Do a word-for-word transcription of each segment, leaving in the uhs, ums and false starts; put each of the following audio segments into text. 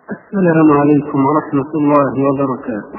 السلام عليكم ورحمة الله وبركاته.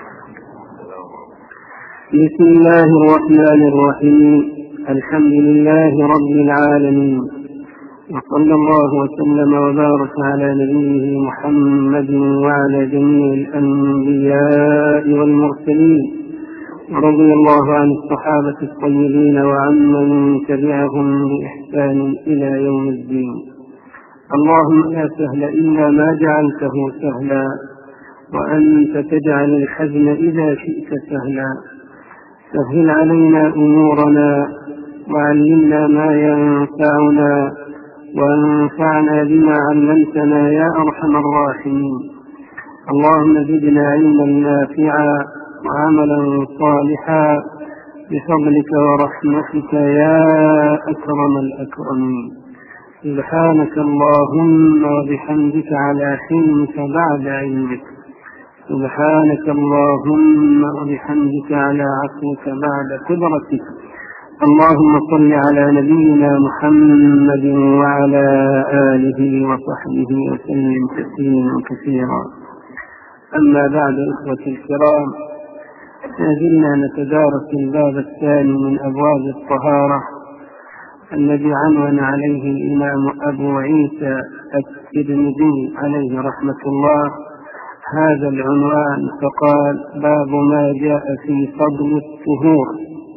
بسم الله الرحمن الرحيم. الحمد لله رب العالمين، وصلى الله وسلم وبارك على نبيه محمد وعلى جميع الأنبياء والمرسلين، ورضي الله عن الصحابة الطيبين وعمن تبعهم بإحسان إلى يوم الدين. اللهم لا سهل إلا ما جعلته سهلا، وأنت تجعل الحزن إذا شئت سهلا. سهل علينا أمورنا، وعلمنا ما ينفعنا، وانفعنا بما علمتنا يا أرحم الراحمين. اللهم زدنا علما نافعا وعملا صالحا بفضلك ورحمتك يا أكرم الأكرمين. سبحانك اللهم وبحمدك على حلمك بعد علمك، سبحانك اللهم وبحمدك على عفوك بعد قدرتك. اللهم صل على نبينا محمد وعلى آله وصحبه وسلم تسليما كثيرا. أما بعد، إخوتي الكرام، ما زلنا نتدارس الباب الثاني من أبواب الطهارة الذي عنون عليه الإمام أبو عيسى الترمذي عليه رحمة الله هذا العنوان، فقال: باب ما جاء في فضل الطهور.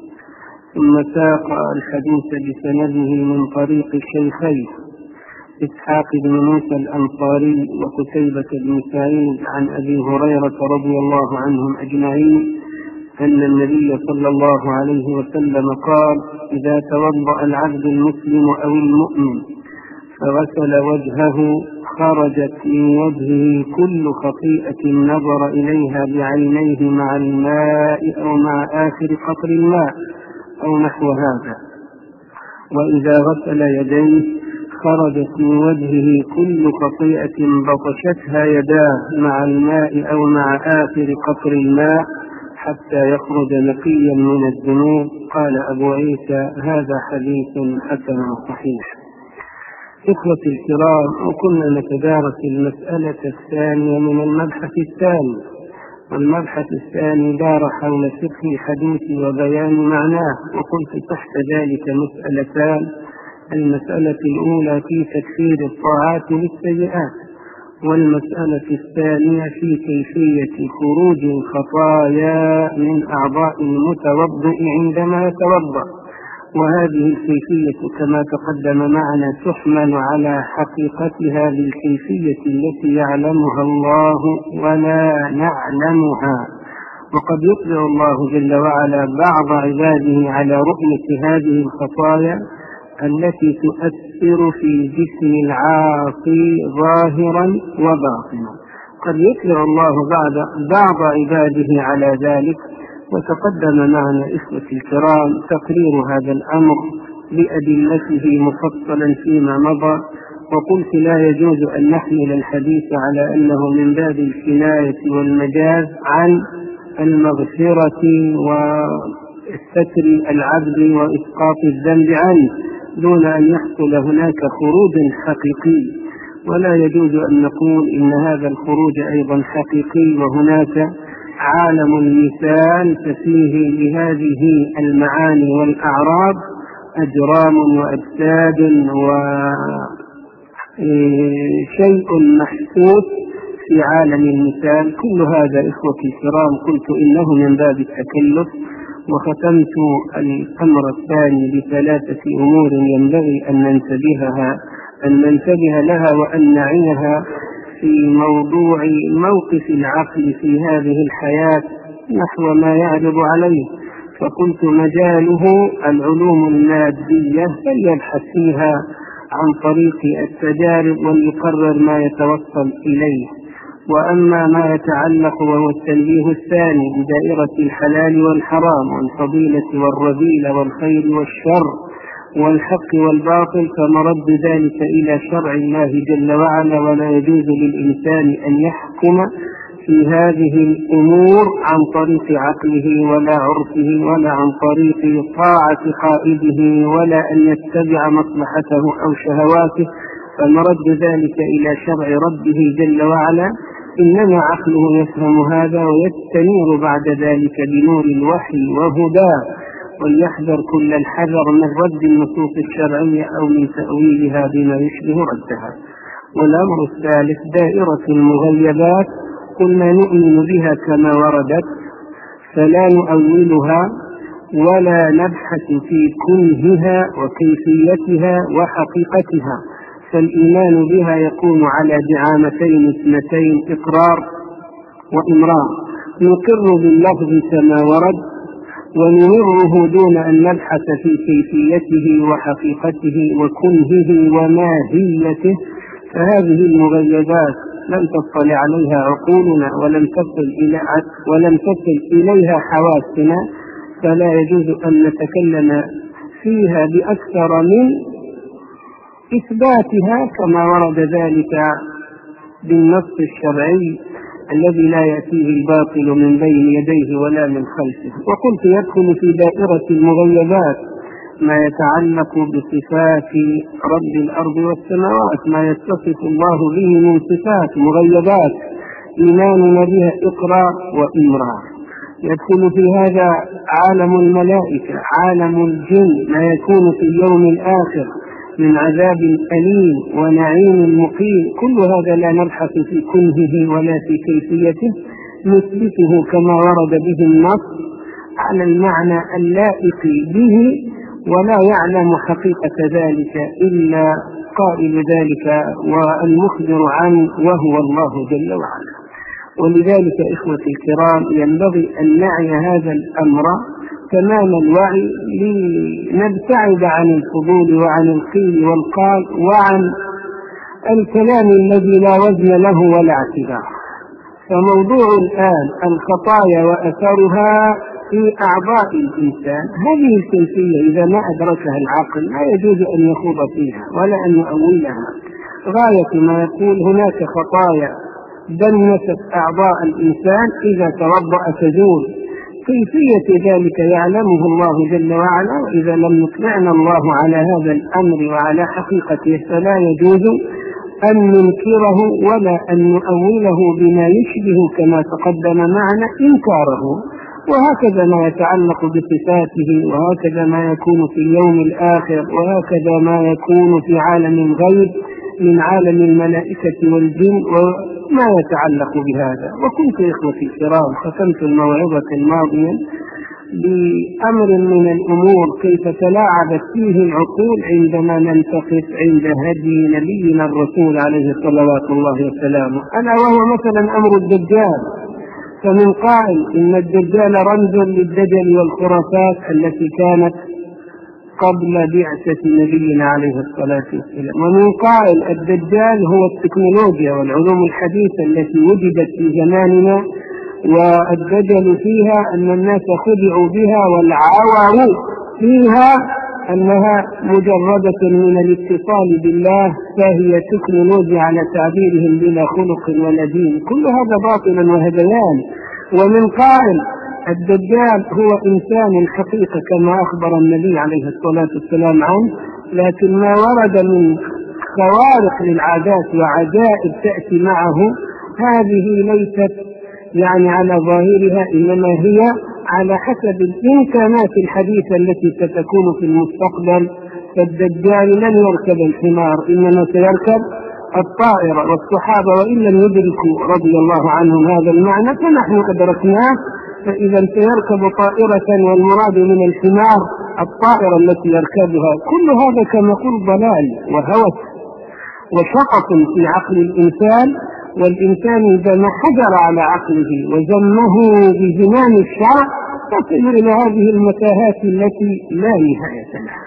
ثم ساق الحديث بسنده من طريق الشيخين إسحاق بن موسى الأنصاري وقتيبة بن سعيد عن أبي هريرة رضي الله عنهم أجمعين أن النبي صلى الله عليه وسلم قال: إذا توضأ العبد المسلم أو المؤمن فغسل وجهه خرجت من وجهه كل خطيئة نظر إليها بعينيه مع الماء أو مع آخر قطر الماء أو نحو هذا. وإذا غسل يديه خرجت من وجهه كل خطيئة بطشتها يداه مع الماء أو مع آخر قطر الماء حتى يخرج نقيا من الذنوب. قال أبو عيسى: هذا حديث حسن صحيح. إخوتي الكرام، وكنا نتدارس المسألة الثانية من المبحث الثاني، والمبحث الثاني دار حول فقه الحديث وبيان معناه، وقلت تحت ذلك مسألتان: المسألة الأولى في تكفير الطاعات للسيئات، والمسألة الثانية في كيفية خروج الخطايا من أعضاء المتوضئ عندما يتوضأ. وهذه الكيفية كما تقدم معنا تحمل على حقيقتها بالكيفية التي يعلمها الله ولا نعلمها، وقد يطلع الله جل وعلا بعض عباده على رؤية هذه الخطايا التي تؤثر في جسم العاصي ظاهرا وباطنا. قد يطلع الله بعض بعض عباده على ذلك، وتقدم معنا إخوتي الكرام تقرير هذا الأمر بأدلته مفصلا فيما مضى. وقلت: لا يجوز أن نحمل الحديث على أنه من باب الكناية والمجاز عن المغفرة وستر العبد وإسقاط الذنب عنه دون أن يحصل هناك خروج حقيقي. ولا يجوز أن نقول إن هذا الخروج أيضا حقيقي وهناك عالم المثال ففيه لهذه المعاني والأعراض أجرام وأجساد وشيء محسوس في عالم المثال. كل هذا إخوتي الكرام قلت إنه من باب التكلف. وختمت الأمر الثاني بثلاثة أمور ينبغي أن ننتبهها أن ننتبه لها وأن نعيها في موضوع موقف العقل في هذه الحياة نحو ما يعرض عليه. فقلت: مجاله العلوم المادية فليبحث فيها عن طريق التجارب وليقرر ما يتوصل إليه. وأما ما يتعلق وهو التنبيه الثاني بدائرة الحلال والحرام والفضيلة والرذيلة والخير والشر والحق والباطل فمرد ذلك إلى شرع الله جل وعلا، ولا يجوز للإنسان أن يحكم في هذه الأمور عن طريق عقله ولا عرفه ولا عن طريق طاعة قائده ولا أن يتبع مصلحته أو شهواته، فمرد ذلك إلى شرع ربه جل وعلا، إنما عقله يفهم هذا ويستنير بعد ذلك بنور الوحي وهداه، وليحذر كل الحذر من رد النصوص الشرعية أو من تأويلها بما يشبه ردها. والأمر الثالث دائرة المغيبات، قلنا نؤمن بها كما وردت فلا نؤولها ولا نبحث في كنهها وكيفيتها وحقيقتها، فالإيمان بها يكون على دعامتين اثنتين، إقرار وإمرار. نقر باللفظ كما ورد ونمره دون أن نبحث في كيفيته وحقيقته وكنهه وماهيته، فهذه المغيبات لم تطلع عليها عقولنا ولم تصل إلى ولم تصل إليها حواسنا، فلا يجوز أن نتكلم فيها بأكثر من إثباتها كما ورد ذلك بالنص الشرعي الذي لا يأتيه الباطل من بين يديه ولا من خلفه. وقلت يدخل في دائرة المغيبات ما يتعلق بصفات رب الأرض والسماوات، ما يتصف الله به من صفات مغيبات إيماننا بها إقرار وإمرار. يدخل في هذا عالم الملائكة، عالم الجن، ما يكون في اليوم الآخر من عذاب أليم ونعيم مقيم، كل هذا لا نبحث في كنهه ولا في كيفيته، نثبته كما ورد به النص على المعنى اللائق به، ولا يعلم حقيقة ذلك إلا قائل ذلك والمخبر عنه وهو الله جل وعلا. ولذلك إخوتي الكرام ينبغي أن نعي هذا الأمر تمام الوعي لنبتعد عن الفضول وعن القيل والقال وعن الكلام الذي لا وزن له ولا اعتبار. فموضوع الآن الخطايا وأثرها في أعضاء الإنسان، هذه الكيفية إذا ما أدركها العقل لا يجوز أن يخوض فيها ولا أن يؤولها. غاية ما يقول هناك خطايا دنست أعضاء الإنسان إذا توضأ تزول، كيفية ذلك يعلمه الله جل وعلا، وإذا لم يطلعنا الله على هذا الأمر وعلى حقيقته فلا يجوز أن ننكره ولا أن نؤوله بما يشبه كما تقدم معنا إنكاره. وهكذا ما يتعلق بصفاته، وهكذا ما يكون في اليوم الآخر، وهكذا ما يكون في عالم الغيب من عالم الملائكة والجن وما يتعلق بهذا. وكنت إخوتي الكرام ختمت الموعظة الماضية بأمر من الأمور كيف تلاعبت فيه العقول عندما ننتقف عند هدي نبينا الرسول عليه صلوات الله وسلامه، ألا وهو مثلا أمر الدجال. فمن قائل إن الدجال رمز للدجل والخرافات التي كانت قبل بعثة نبينا عليه الصلاة والسلام، ومن قائل الدجال هو التكنولوجيا والعلوم الحديثة التي وجدت في زماننا، والدجل فيها أن الناس خدعوا بها والعور فيها أنها مجردة من الاتصال بالله، فهي تكنولوجيا على تعبيرهم بلا خلق ولا دين. كل هذا باطل وهذيان. ومن قائل الدجال هو إنسان الحقيقة كما أخبر النبي عليه الصلاة والسلام عنه، لكن ما ورد من خوارق للعادات وعجائب تأتي معه هذه ليست يعني على ظاهرها، إنما هي على حسب الإمكانات الحديثة التي ستكون في المستقبل. فالدجال لن يركب الحمار، إنما سيركب الطائرة، والصحابة وإن لم يدركوا رضي الله عنهم هذا المعنى فنحن أدركناه. فإذا سيركب طائرة والمراد من الحمار الطائرة التي يركبها. كل هذا كما قل ضلال وهوس وشقق في عقل الإنسان، والإنسان إذا ما حجر على عقله وزمه بزمان الشرع تصل إلى هذه المتاهات التي لا نهاية لها.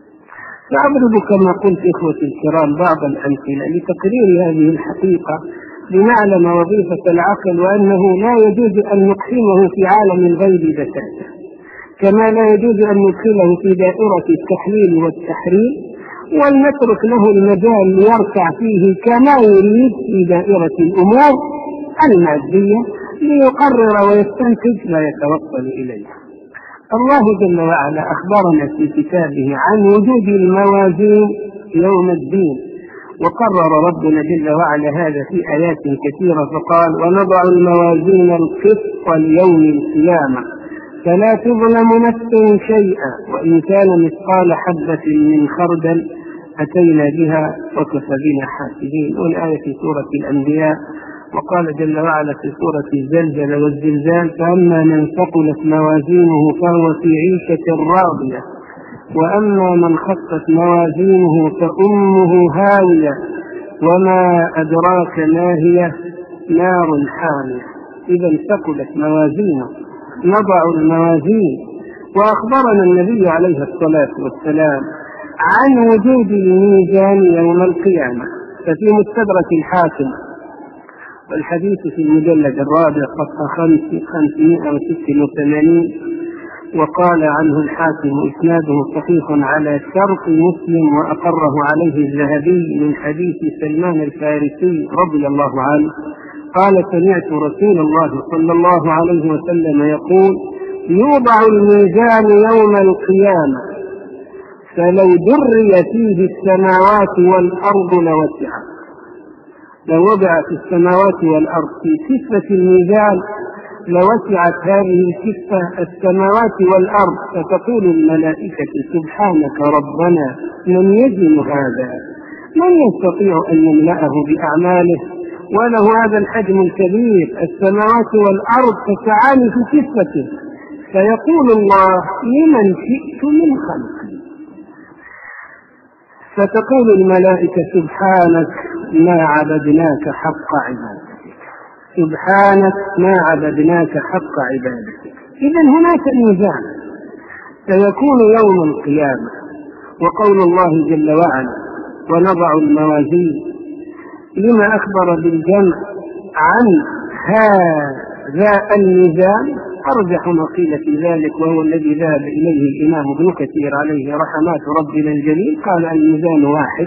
سأضرب كما قلت إخوتي الكرام بعض الأمثلة لتقرير هذه الحقيقة لنعلم وظيفة العقل، وأنه لا يجوز أن نقسمه في عالم الغيب بتاتا، كما لا يجوز أن ندخله في دائرة التحليل والتحريم ولنترك له المجال ليركع فيه كما يريد في دائرة الأمور المادية ليقرر ويستنتج ما يتوصل إليه. الله جل وعلا أخبرنا في كتابه عن وجود الموازين يوم الدين، وقرر ربنا جل وعلا هذا في آيات كثيرة فقال: ونضع الموازين القسط ليوم القيامة فلا تظلم نفس شيئا وإن كان مثقال حبة من خردل أتينا بها وكفى بنا حاسبين. والآية في سورة الأنبياء. وقال جل وعلا في سورة الزلزلة والزلزال: فأما من ثقلت موازينه فهو في عيشة راضية وأما من خفت موازينه فأمه هاوية وما أدراك ما هي نار حامية. إذا ثقلت موازينه نضع الموازين. وأخبرنا النبي عليه الصلاة والسلام عن وجود الميزان يوم القيامة، ففي مستدرك الحاكم والحديث في المجلد الرابع صفحة خمسمائة وستة وثمانين، وقال عنه الحاكم: إسناده صحيح على شرط مسلم وأقره عليه الذهبي من حديث سلمان الفارسي رضي الله عنه قال: سمعت رسول الله صلى الله عليه وسلم يقول: يوضع الميزان يوم القيامة فلو دري فيه السماوات والأرض لوسعت. لو وضع في السماوات والأرض في كفة الميزان لوسعت هذه الكفة السماوات والأرض، فتقول الملائكة: سبحانك ربنا من يزن هذا؟ من يستطيع أن يملأه بأعماله وله هذا الحجم الكبير؟ السماوات والأرض تسعان في كفته. فيقول الله: لمن شئت من خلقي؟ فتقول الملائكة: سبحانك ما عبدناك حق عبادتك، سبحانك ما عبدناك حق عبادتك. إذن هناك ميزان سيكون يوم القيامة. وقول الله جل وعلا: ونضع الموازين، لما أخبر بالجمع عن هذا الميزان أرجح ما قيل في ذلك، وهو الذي ذهب إليه الإمام ابن كثير عليه رحمات ربنا الجليل. قال: الميزان واحد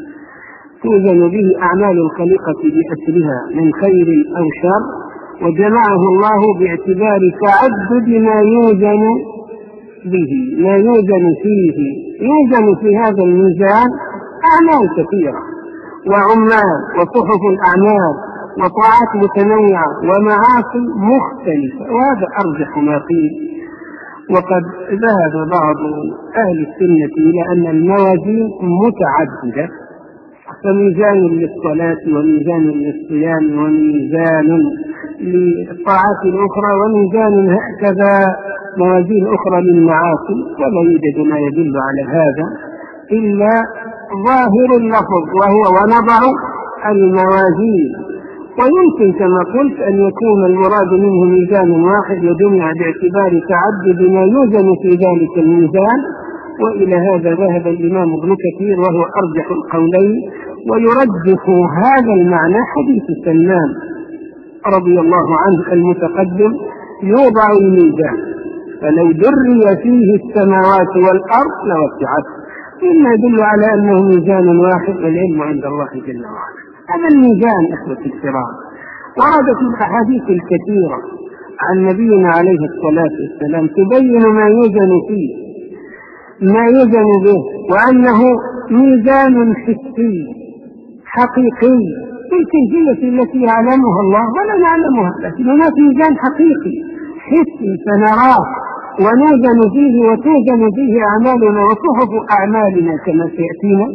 توزن به أعمال الخليقة بأسرها من خير أو شر، وجمعه الله باعتبار تعدد ما يوزن به، ما يوزن فيه. يوزن في هذا الميزان أعمال كثيرة وعمال وصحف الأعمال وطاعات متنوعة ومعاصي مختلفة، وهذا أرجح ما قيل. وقد ذهب بعض أهل السنة إلى أن الموازين متعددة، فميزان للصلاة وميزان للصيام وميزان للطاعات الأخرى وميزان هكذا موازين أخرى للمعاصي، ولا يوجد ما يدل على هذا إلا ظاهر اللفظ وهو ونضع الموازين. ويمكن كما قلت أن يكون المراد منه ميزان واحد وجمع باعتبار تعدد ما يوزن في ذلك الميزان، وإلى هذا ذهب الإمام ابن كثير وهو أرجح القولين. ويرجح هذا المعنى حديث سلمان رضي الله عنه المتقدم: يوضع الميزان فلو دري فيه السماوات والأرض لوسعت، مما يدل على أنه ميزان واحد والعلم عند الله جل وعلا. هذا الميزان أخوة الكرام وردت الأحاديث الكثيرة عن نبينا عليه الصلاة والسلام تبين ما يوزن فيه، ما يوزن به، وأنه ميزان حسي حقيقي بالكيفية التي يعلمها الله ولا نعلمها، لكن هناك ميزان حقيقي حسي سنراه ونوزن فيه وتوزن فيه أعمالنا وصحف أعمالنا كما سيأتينا.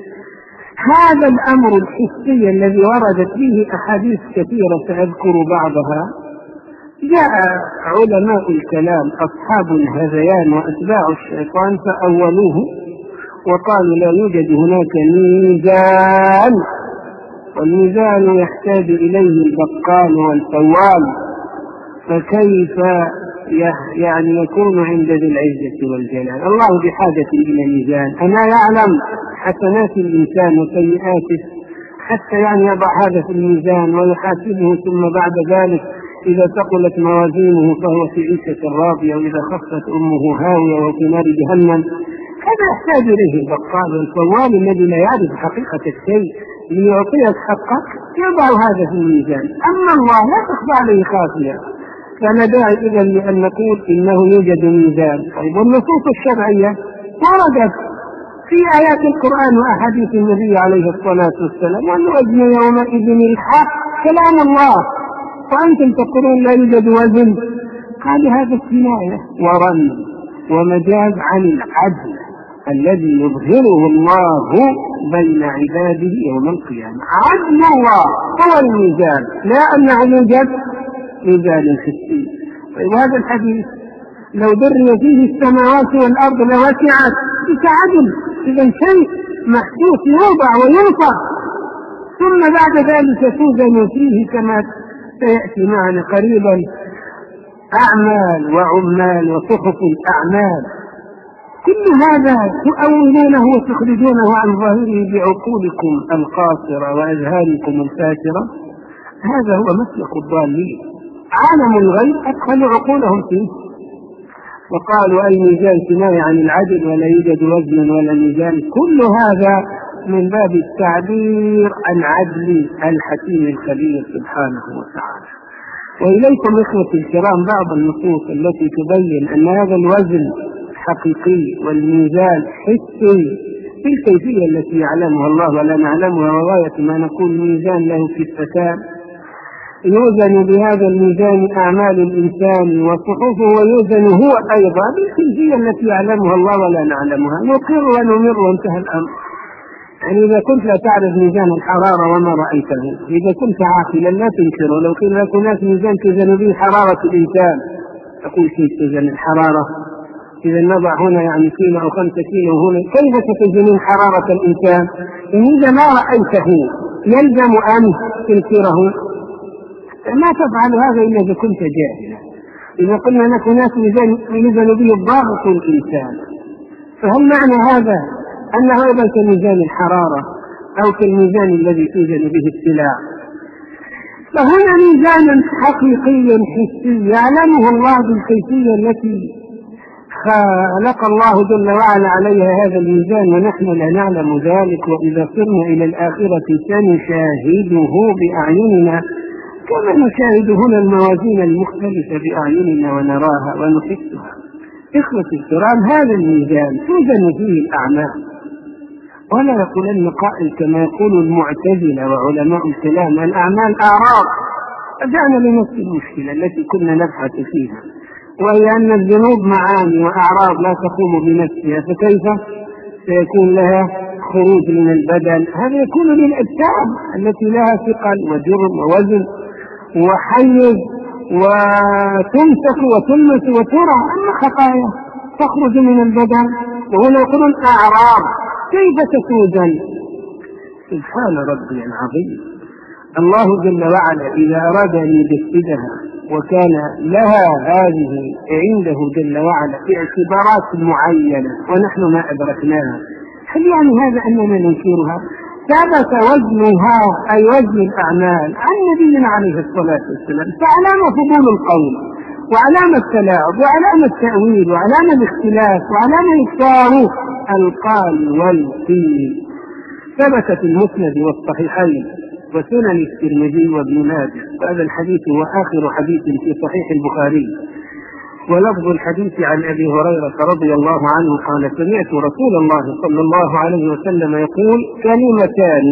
هذا الأمر الحسي الذي وردت فيه أحاديث كثيرة سأذكر بعضها، جاء علماء الكلام أصحاب الهذيان وأتباع الشيطان فأولوه وقالوا: لا يوجد هناك ميزان، والميزان يحتاج إليه البقال والفوال، فكيف يعني يكون عند ذي العزة والجلال؟ الله بحاجة إلى ميزان. أما يعلم حسنات الإنسان وسيئاته حتى يعني يضع هذا في الميزان ويحاسبه، ثم بعد ذلك إذا ثقلت موازينه فهو في عيشة راضية، وإذا خفت أمه هاوية وفي نار جهنم. هذا يحتاج إليه البقال والفوال الذي لا يعرف حقيقة الشيء ليعطيك حقك، يضع هذا في الميزان. أما الله لا تخفى عليه خافية، فلا داعي إذن لأن نقول إنه يوجد ميزان. طيب، والنصوص الشرعية وردت في آيات القرآن وأحاديث النبي عليه الصلاة والسلام والوزن يومئذ الحق كلام الله، وأنتم تقولون لا يوجد وزن. قال هذا كناية ورمز ومجاز عن العدل الذي يظهره الله بين عباده يوم القيامة. عدل الله هو الميزان، لا أنه يوجد ميزان حسي. وهذا الحديث لو دري فيه السماوات والأرض لوسعت كعدل، إذا شيء محسوس يوضع وينفع، ثم بعد ذلك توزن فيه كما سيأتي معنا قريبا أعمال وعمال وصحف الأعمال. كل هذا تؤولونه وتخرجونه عن ظاهره بعقولكم القاصرة وأذهانكم الفاترة. هذا هو مسلك الضالين. عالم الغيب أدخلوا عقولهم فيه وقالوا أي ميزان كناية عن العدل ولا يوجد وزن ولا ميزان. كل هذا من باب التعبير عن عدل الحكيم الخبير سبحانه وتعالى. وإليكم إخوتي الكرام بعض النصوص التي تبين أن هذا الوزن حقيقي والميزان حسي بالكيفية التي يعلمها الله ولا نعلمها، وغاية ما نقول ميزان له كفتان يوزن بهذا الميزان أعمال الإنسان وصحفه، ويوزن هو أيضا بالكيفية التي يعلمها الله ولا نعلمها. نقر ونمر وانتهى الأمر. يعني إذا كنت لا تعرف ميزان الحرارة وما رأيته، إذا كنت عاقلا لا تنكره. لو قيل لك هناك ميزان توزن به حرارة الإنسان تقول كيف توزن الحرارة؟ إذا نضع هنا يعني كيلو أو خمسة كيلو هنا، كيف ستوزنين حرارة الإنسان؟ إن إذا ما رأيته يلزم أن تنكره. ما تفعل هذا إلا إذا كنت جاهلا. إذا قلنا لك هناك ميزان يوزن به ضغط الإنسان، فهل معنى هذا أنه أيضا كميزان الحرارة أو كالميزان الذي توزن به السلع؟ فهنا ميزان حقيقي حسي يعلمه الله بالكيفية التي خلق الله جل وعلا عليها هذا الميزان، ونحن لا نعلم ذلك. وإذا صرنا إلى الآخرة سنشاهده بأعيننا كما نشاهد هنا الموازين المختلفة بأعيننا ونراها ونحسها. إخوتي الكرام، هذا الميزان توزن فيه الأعمال، ولا يقولن قائل كما يقول المعتزلة وعلماء الكلام الأعمال أعراض. رجعنا لنفس المشكلة التي كنا نبحث فيها، وهي أن الذنوب معاني وأعراض لا تقوم بنفسها، فكيف سيكون لها خروج من البدن؟ هذا يكون للأجسام التي لها ثقل وجرم ووزن وحيز وتمسك وتلمس وترى. أما خطايا تخرج من البدن وهنا يقولون أعراض، كيف تتوزن؟ سبحان ربي العظيم. الله جل وعلا إذا أراد أن يجسدها وكان لها هذه عنده جل وعلا باعتبارات معينة ونحن ما أدركناها، هل يعني هذا أننا ننكرها؟ ثبت وزنها أي وزن الأعمال عن نبينا عليه الصلاة والسلام، فعلامة فضول القول وعلامة التلاعب وعلامة التأويل وعلامة الاختلاف وعلامة الصاروخ القال والقيل. ثبت في المسند والصحيحين وسنن الترمذي وابن ماجه، وهذا الحديث هو آخر حديث في صحيح البخاري. ولفظ الحديث عن أبي هريرة رضي الله عنه قال: سمعت رسول الله صلى الله عليه وسلم يقول: كلمتان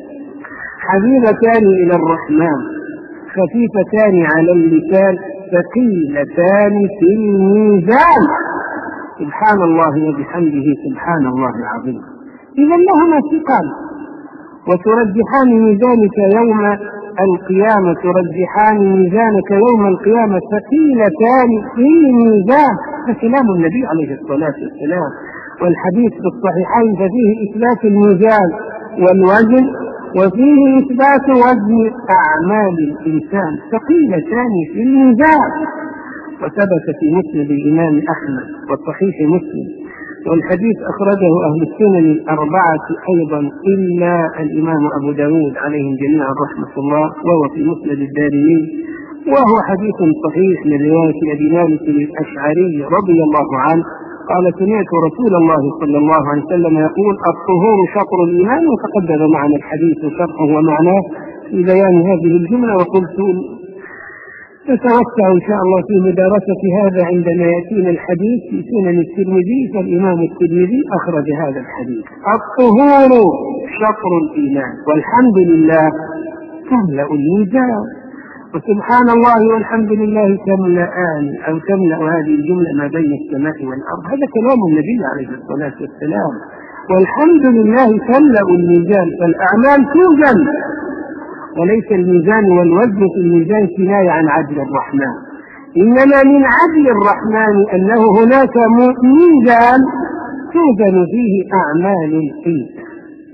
حبيبتان إلى الرحمن خفيفتان على اللسان ثقيلتان في الميزان. سبحان الله وبحمده سبحان الله العظيم. إذا لهما ثقل، وترجحان ميزانك يوم القيامة ترجحان ميزانك يوم القيامة ثقيلتان في الميزان. فكلام النبي عليه الصلاة والسلام، والحديث في الصحيحين ففيه إثبات الميزان والوزن، وفيه إثبات وزن أعمال الإنسان ثقيلتان في الميزان. وثبت في مسند الإمام أحمد وصحيح مسلم، والحديث أخرجه أهل السنن الأربعة أيضا إلا الإمام أبو داود عليهم جميعا رحمة الله، وهو في مسند الدارمي، وهو حديث صحيح من رواية أبي مالك الأشعري رضي الله عنه قال: سمعت رسول الله صلى الله عليه وسلم يقول: الطهور شطر الإيمان. وتقدم معنا الحديث شرحه ومعناه في بيان هذه الجملة. وقلت نتوسع إن شاء الله في مدارسة هذا عندما يأتينا الحديث في سنن الترمذي، فالإمام الترمذي أخرج هذا الحديث. الطهور شطر الإيمان والحمد لله تملأ الميزان، وسبحان الله والحمد لله تملأان أو تملأ هذه الجملة ما بين السماء والأرض. هذا كلام النبي عليه الصلاة والسلام. والحمد لله تملأ الميزان، فالأعمال توزن، وليس الميزان والوزن في الميزان كناية عن عدل الرحمن، إنما من عدل الرحمن أنه هناك ميزان توزن فيه أعمال الإنسان،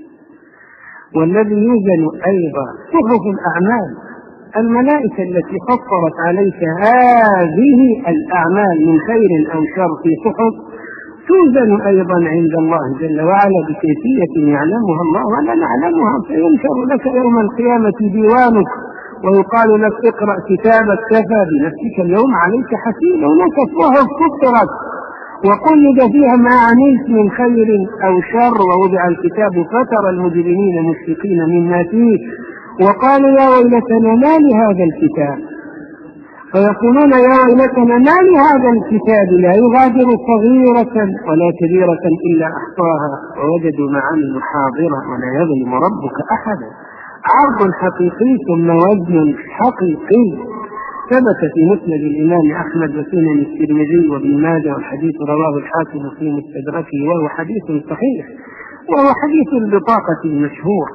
والذي يوزن أيضا صحف الأعمال. الملائكة التي خطرت عليك هذه الأعمال من خير أو شر في صحف توزن أيضا عند الله جل وعلا بكيفية يعلمها الله ولا نعلمها، فينشر لك يوم القيامة ديوانك ويقال لك اقرأ كتابك كفى بنفسك اليوم عليك حسيبا. هناك صحف فطرت وقلد فيها ما عملت من خير أو شر، ووضع الكتاب فترى المجرمين مشفقين مما فيه وقالوا يا ويلتنا ما لهذا الكتاب، فيقولون يا ويلتنا ما لهذا الكتاب لا يغادر صغيرة ولا كبيرة إلا أحصاها ووجدوا ما عملوا حاضرا ولا يظلم ربك أحدا. عرض حقيقي ثم وزن حقيقي. ثبت في مسند الإمام أحمد وسنن الترمذي وابن ماجه، والحديث رواه الحاكم في مستدركه وهو حديث صحيح، وهو حديث البطاقة المشهور،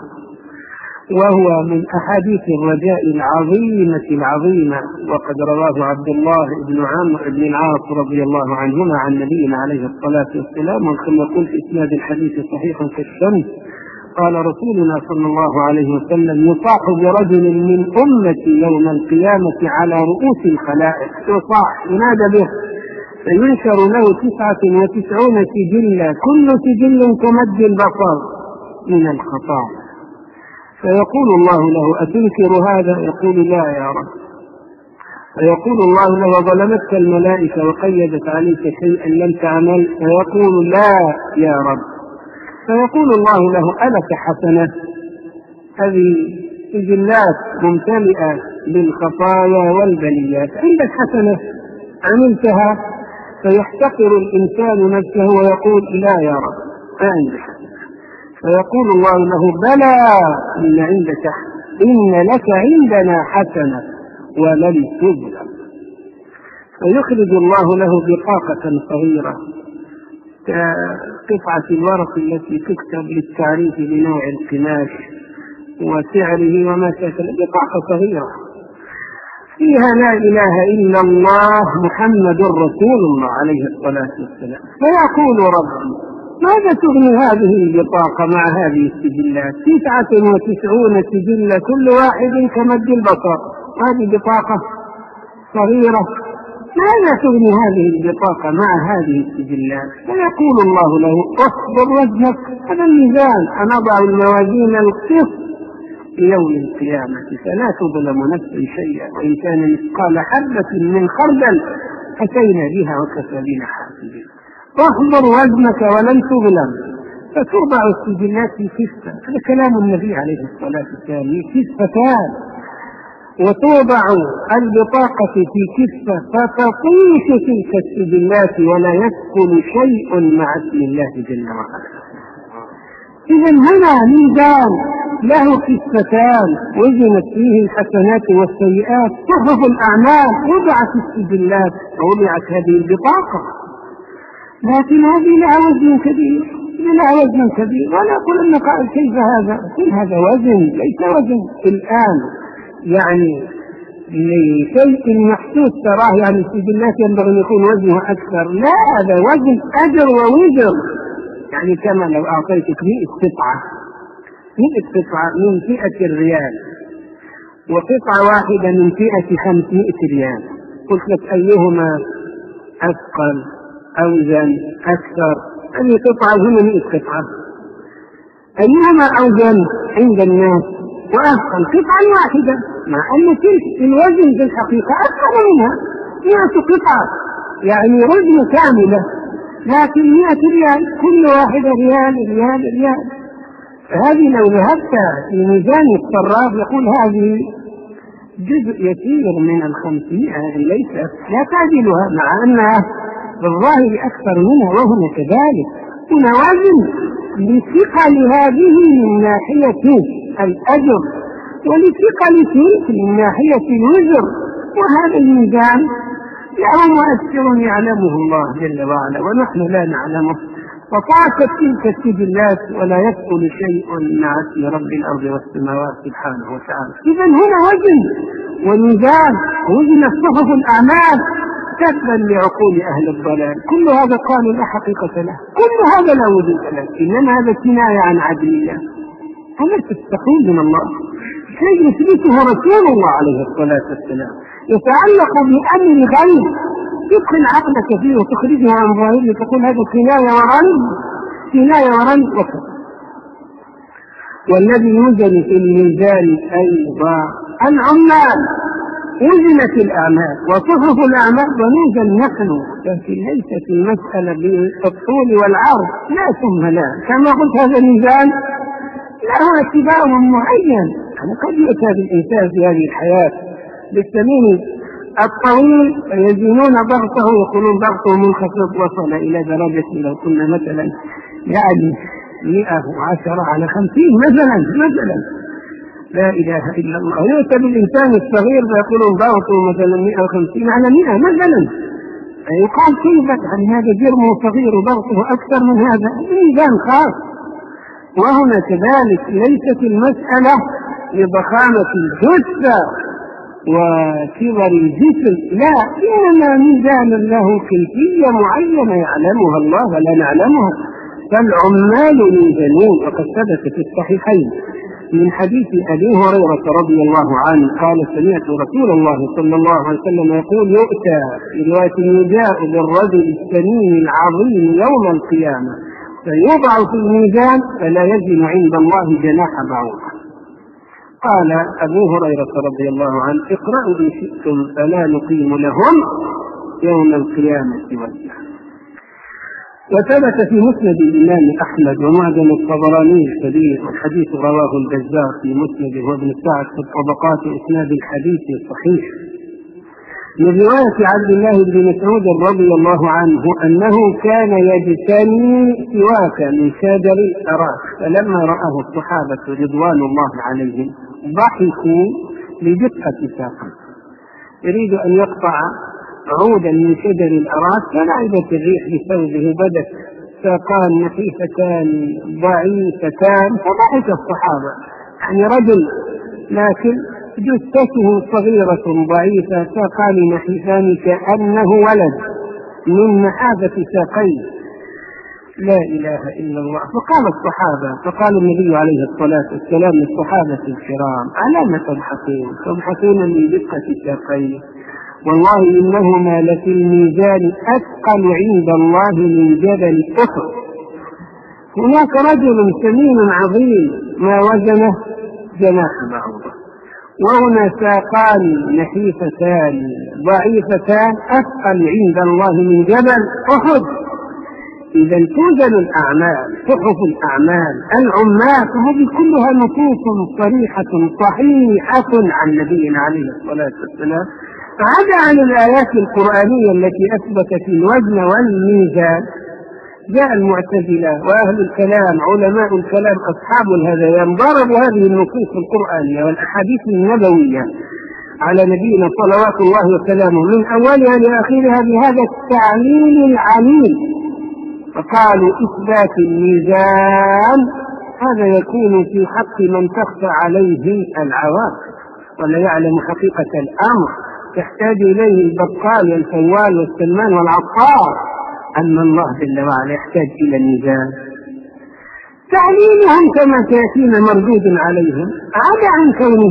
وهو من أحاديث الرجاء العظيمة العظيمة، وقد رواه عبد الله بن عمرو بن العاص رضي الله عنهما عن نبينا عليه الصلاة والسلام. وكما قلت إسناد الحديث صحيح كالشمس. قال رسولنا صلى الله عليه وسلم يصاح برجل من أمتي يوم القيامة على رؤوس الخلائق، يصاح ينادى به فينشر له تسعة وتسعون سجلا كل سجل كمد البصر من الخطايا، فيقول الله له أتنكر هذا؟ يقول لا يا رب. فيقول الله له ظلمتك الملائكة وقيدت عليك شيئا لم تعمل؟ فيقول لا يا رب. فيقول الله له ألك حسنة؟ هذه سجلات ممتلئة بالخطايا والبليات، عندك حسنة عملتها؟ فيحتقر الإنسان نفسه ويقول لا يا رب ما عندي حسنة. فيقول الله له بلى إن عندك إن لك عندنا حسنة ولن تظلم. فيخرج الله له بطاقة صغيرة كقطعة الورق التي تكتب للتعريف بنوع القماش وسعره وما شاكل، بطاقة صغيرة فيها لا إله إلا الله محمد رسول الله عليه الصلاة والسلام. فيقول ربي ماذا تغني هذه البطاقة مع هذه السجلات؟ تسعة وتسعون سجلة كل واحد كمد البصر، هذه بطاقة صغيرة، ماذا تغني هذه البطاقة مع هذه السجلات؟ فيقول الله له اصبر وزنك، هذا الميزان، أنا أضع الموازين القسط ليوم القيامة فلا تظلم نفس شيئا وإن كان مثقال حبة من خردل أتينا بها وكفى بنا حاسبين. واحضر وزنك ولن تظلم. فتوضع السجلات في كفة، هذا كلام النبي عليه الصلاة والسلام، كفتان، وتوضع البطاقة في كفة فتطيش تلك السجلات ولا يدخل شيء مع اسم الله جل وعلا. إذا هنا ميزان له كفتان وزنت فيه الحسنات والسيئات، صحف الأعمال وضعت السجلات ووضعت هذه البطاقة، لكن هذه لها وزن كبير، لها وزن كبير. ولا أقول أن قائل كيف هذا؟ كل هذا وزن، ليس وزن الآن يعني لشيء محسوس تراه، يعني السجلات ينبغي أن يكون وزنه أكثر، لا، هذا وزن أجر ووزر. يعني كما لو أعطيتك مئة قطعة مئة قطعة من فئة الريال وقطعة واحدة من فئة خمسمائة ريال، قلت لك أيهما أثقل أوزن أكثر؟ أي قطعة هنا مئة قطعة، أيهما أوزن عند الناس وأثقل؟ قطعة واحدة، مع أن تلك الوزن في الحقيقة أكثر منها مئة قطعة، يعني وزن كاملة، لكن مئة ريال، كل واحدة ريال ريال ريال. فهذه لو ذهبت في ميزان الصراف يقول هذه جزء يسير من الخمسمائة ليس لا تعدلها، مع أنها بالظاهر أكثر منها، وهنا كذلك. هنا وزن لثقل هذه من ناحية الأجر ولثقل تلك من ناحية الوزر، وهذا الميزان له مؤثر يعلمه الله جل وعلا ونحن لا نعلمه، وطاقت تلك السجلات ولا يدخل شيء مع اسم رب الأرض والسماوات سبحانه وتعالى. إذا هنا وزن وميزان، وزن صحف الأعمال تبا لعقول أهل الضلال. كل هذا قالوا لا حقيقة له، كل هذا لا وجود له، إنما هذا كناية عن عدل الله. هذا تستقيم من الله، شيء يثبته رسول الله عليه الصلاة والسلام يتعلق بأمر غير، تدخل عقلك فيه وتخرجها عن ظاهره تقول هذا كناية ورن كناية ورن وكذا. والذي يوزن في الميزان أيضا العمال، وزنت الأعمال وصحف الأعمال ونوزن نحن، لكن ليست المسألة بالطول والعرض، لا ثم لا، كما قلت هذا الميزان له اتباع معين. يعني قد يؤتى بالإنسان في هذه الحياة بالسمين الطويل فيزنون ضغطه ويقولون ضغطه منخفض وصل إلى درجة لو كنا مثلا يعني مئة وعشرة على خمسين مثلا مثلا لا إله إلا الله. يؤتى بالإنسان الصغير فيقولون ضغطه مثلا مئة وخمسين على مئة مثلا، يقال كيف يعني هذا جرمه صغير وضغطه أكثر من هذا، ميزان خاص. وهنا كذلك ليست المسألة لضخامة الجثة وكبر الجسم، لا، إنما ميزان له كيفية معينة يعلمها الله ولا نعلمها. فالعمال ميزانون، وقد ثبت في الصحيحين من حديث أبي هريرة رضي الله عنه قال سمعت رسول الله صلى الله عليه وسلم يقول يؤتى في رواية يجاء بالرجل السمين العظيم يوم القيامة فيوضع في الميزان فلا يزن عند الله جناح بعوضة. قال أبو هريرة رضي الله عنه اقرأوا إن شئتم فلا نقيم لهم يوم القيامة وزنا. وثبت في مسند الإمام أحمد ومعجم الطبراني الكبير، والحديث رواه البزار في مسنده وابن سعد في الطبقات إسناد الحديث صحيح، من رواية عبد الله بن مسعود رضي الله عنه أنه كان يجتني سواكا من شجر الأراك، فلما رآه الصحابة رضوان الله عليهم ضحكوا لدقة ساقه، يريد أن يقطع عودا من شجر الأراك فلعبت الريح بثوبه بدت ساقان نحيفتان ضعيفتان فضحك الصحابة، يعني رجل لكن جثته صغيرة ضعيفة ساقان نحيفان كأنه ولد من نحافة ساقيه، لا إله إلا الله. فقال الصحابة فقال النبي عليه الصلاة والسلام للصحابة الكرام على ما تضحكون؟ تضحكون من دقة ساقيه، والله إنهما لفي الميزان أثقل عند الله من جبل أحد. هناك رجل سمين عظيم ما وزنه جناح بعوضة، وهنا ساقان نحيفتان ضعيفتان أثقل عند الله من جبل أحد. إذا توزن الأعمال، صحف الأعمال، العمال، هذه كلها نصوص صريحة صحيحة عن نبينا عليه الصلاة والسلام، عدا عن الآيات القرآنية التي أثبتت الوزن والميزان. جاء المعتزلة وأهل الكلام علماء الكلام أصحاب الهذيان ضربوا هذه النصوص القرآنية والأحاديث النبوية على نبينا صلوات الله وسلامه من أولها لآخرها بهذا التعليل العليل، فقالوا إثبات الميزان هذا يكون في حق من تخفى عليه العواقب ولا يعلم حقيقة الأمر، يحتاج إليه البقال والفوال والسمان والعطار، أن الله جل وعلا يحتاج إلى الميزان. تعليلهم كما تأتينا مردود عليهم عدا عن كونه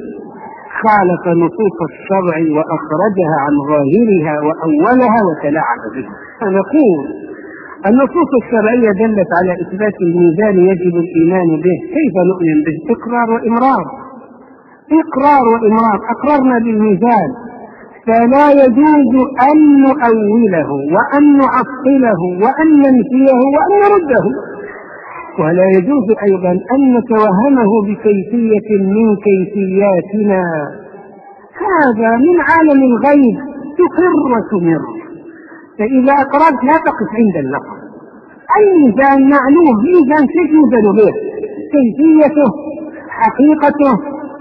خالف نصوص الشرع وأخرجها عن ظاهرها وأولها وتلاعب بها. فنقول النصوص الشرعية دلت على إثبات الميزان يجب الإيمان به. كيف نؤمن به؟ إقرار وإمرار، إقرار وإمرار. أقررنا بالميزان فلا يجوز أن نؤوله وأن نعطله وأن ننفيه وأن نرده، ولا يجوز أيضا أن نتوهمه بكيفية من كيفياتنا هذا من عالم الغيب تقر وتمر. فإذا أقررت لا تقف عند اللفظ. الميزان معلوم، ميزان كيف يوزن به، كيفيته، حقيقته،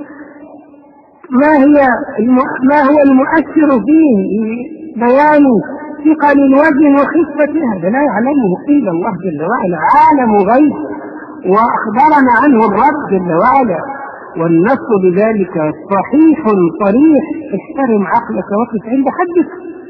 ما هي ما هو المؤثر فيه، بيان ثقل الوزن وخفته، هذا لا يعلمه إلا الله جل وعلا، عالم غيب وأخبرنا عنه الرب جل وعلا، والنص بذلك صحيح صريح. احترم عقلك وقف عند حدك،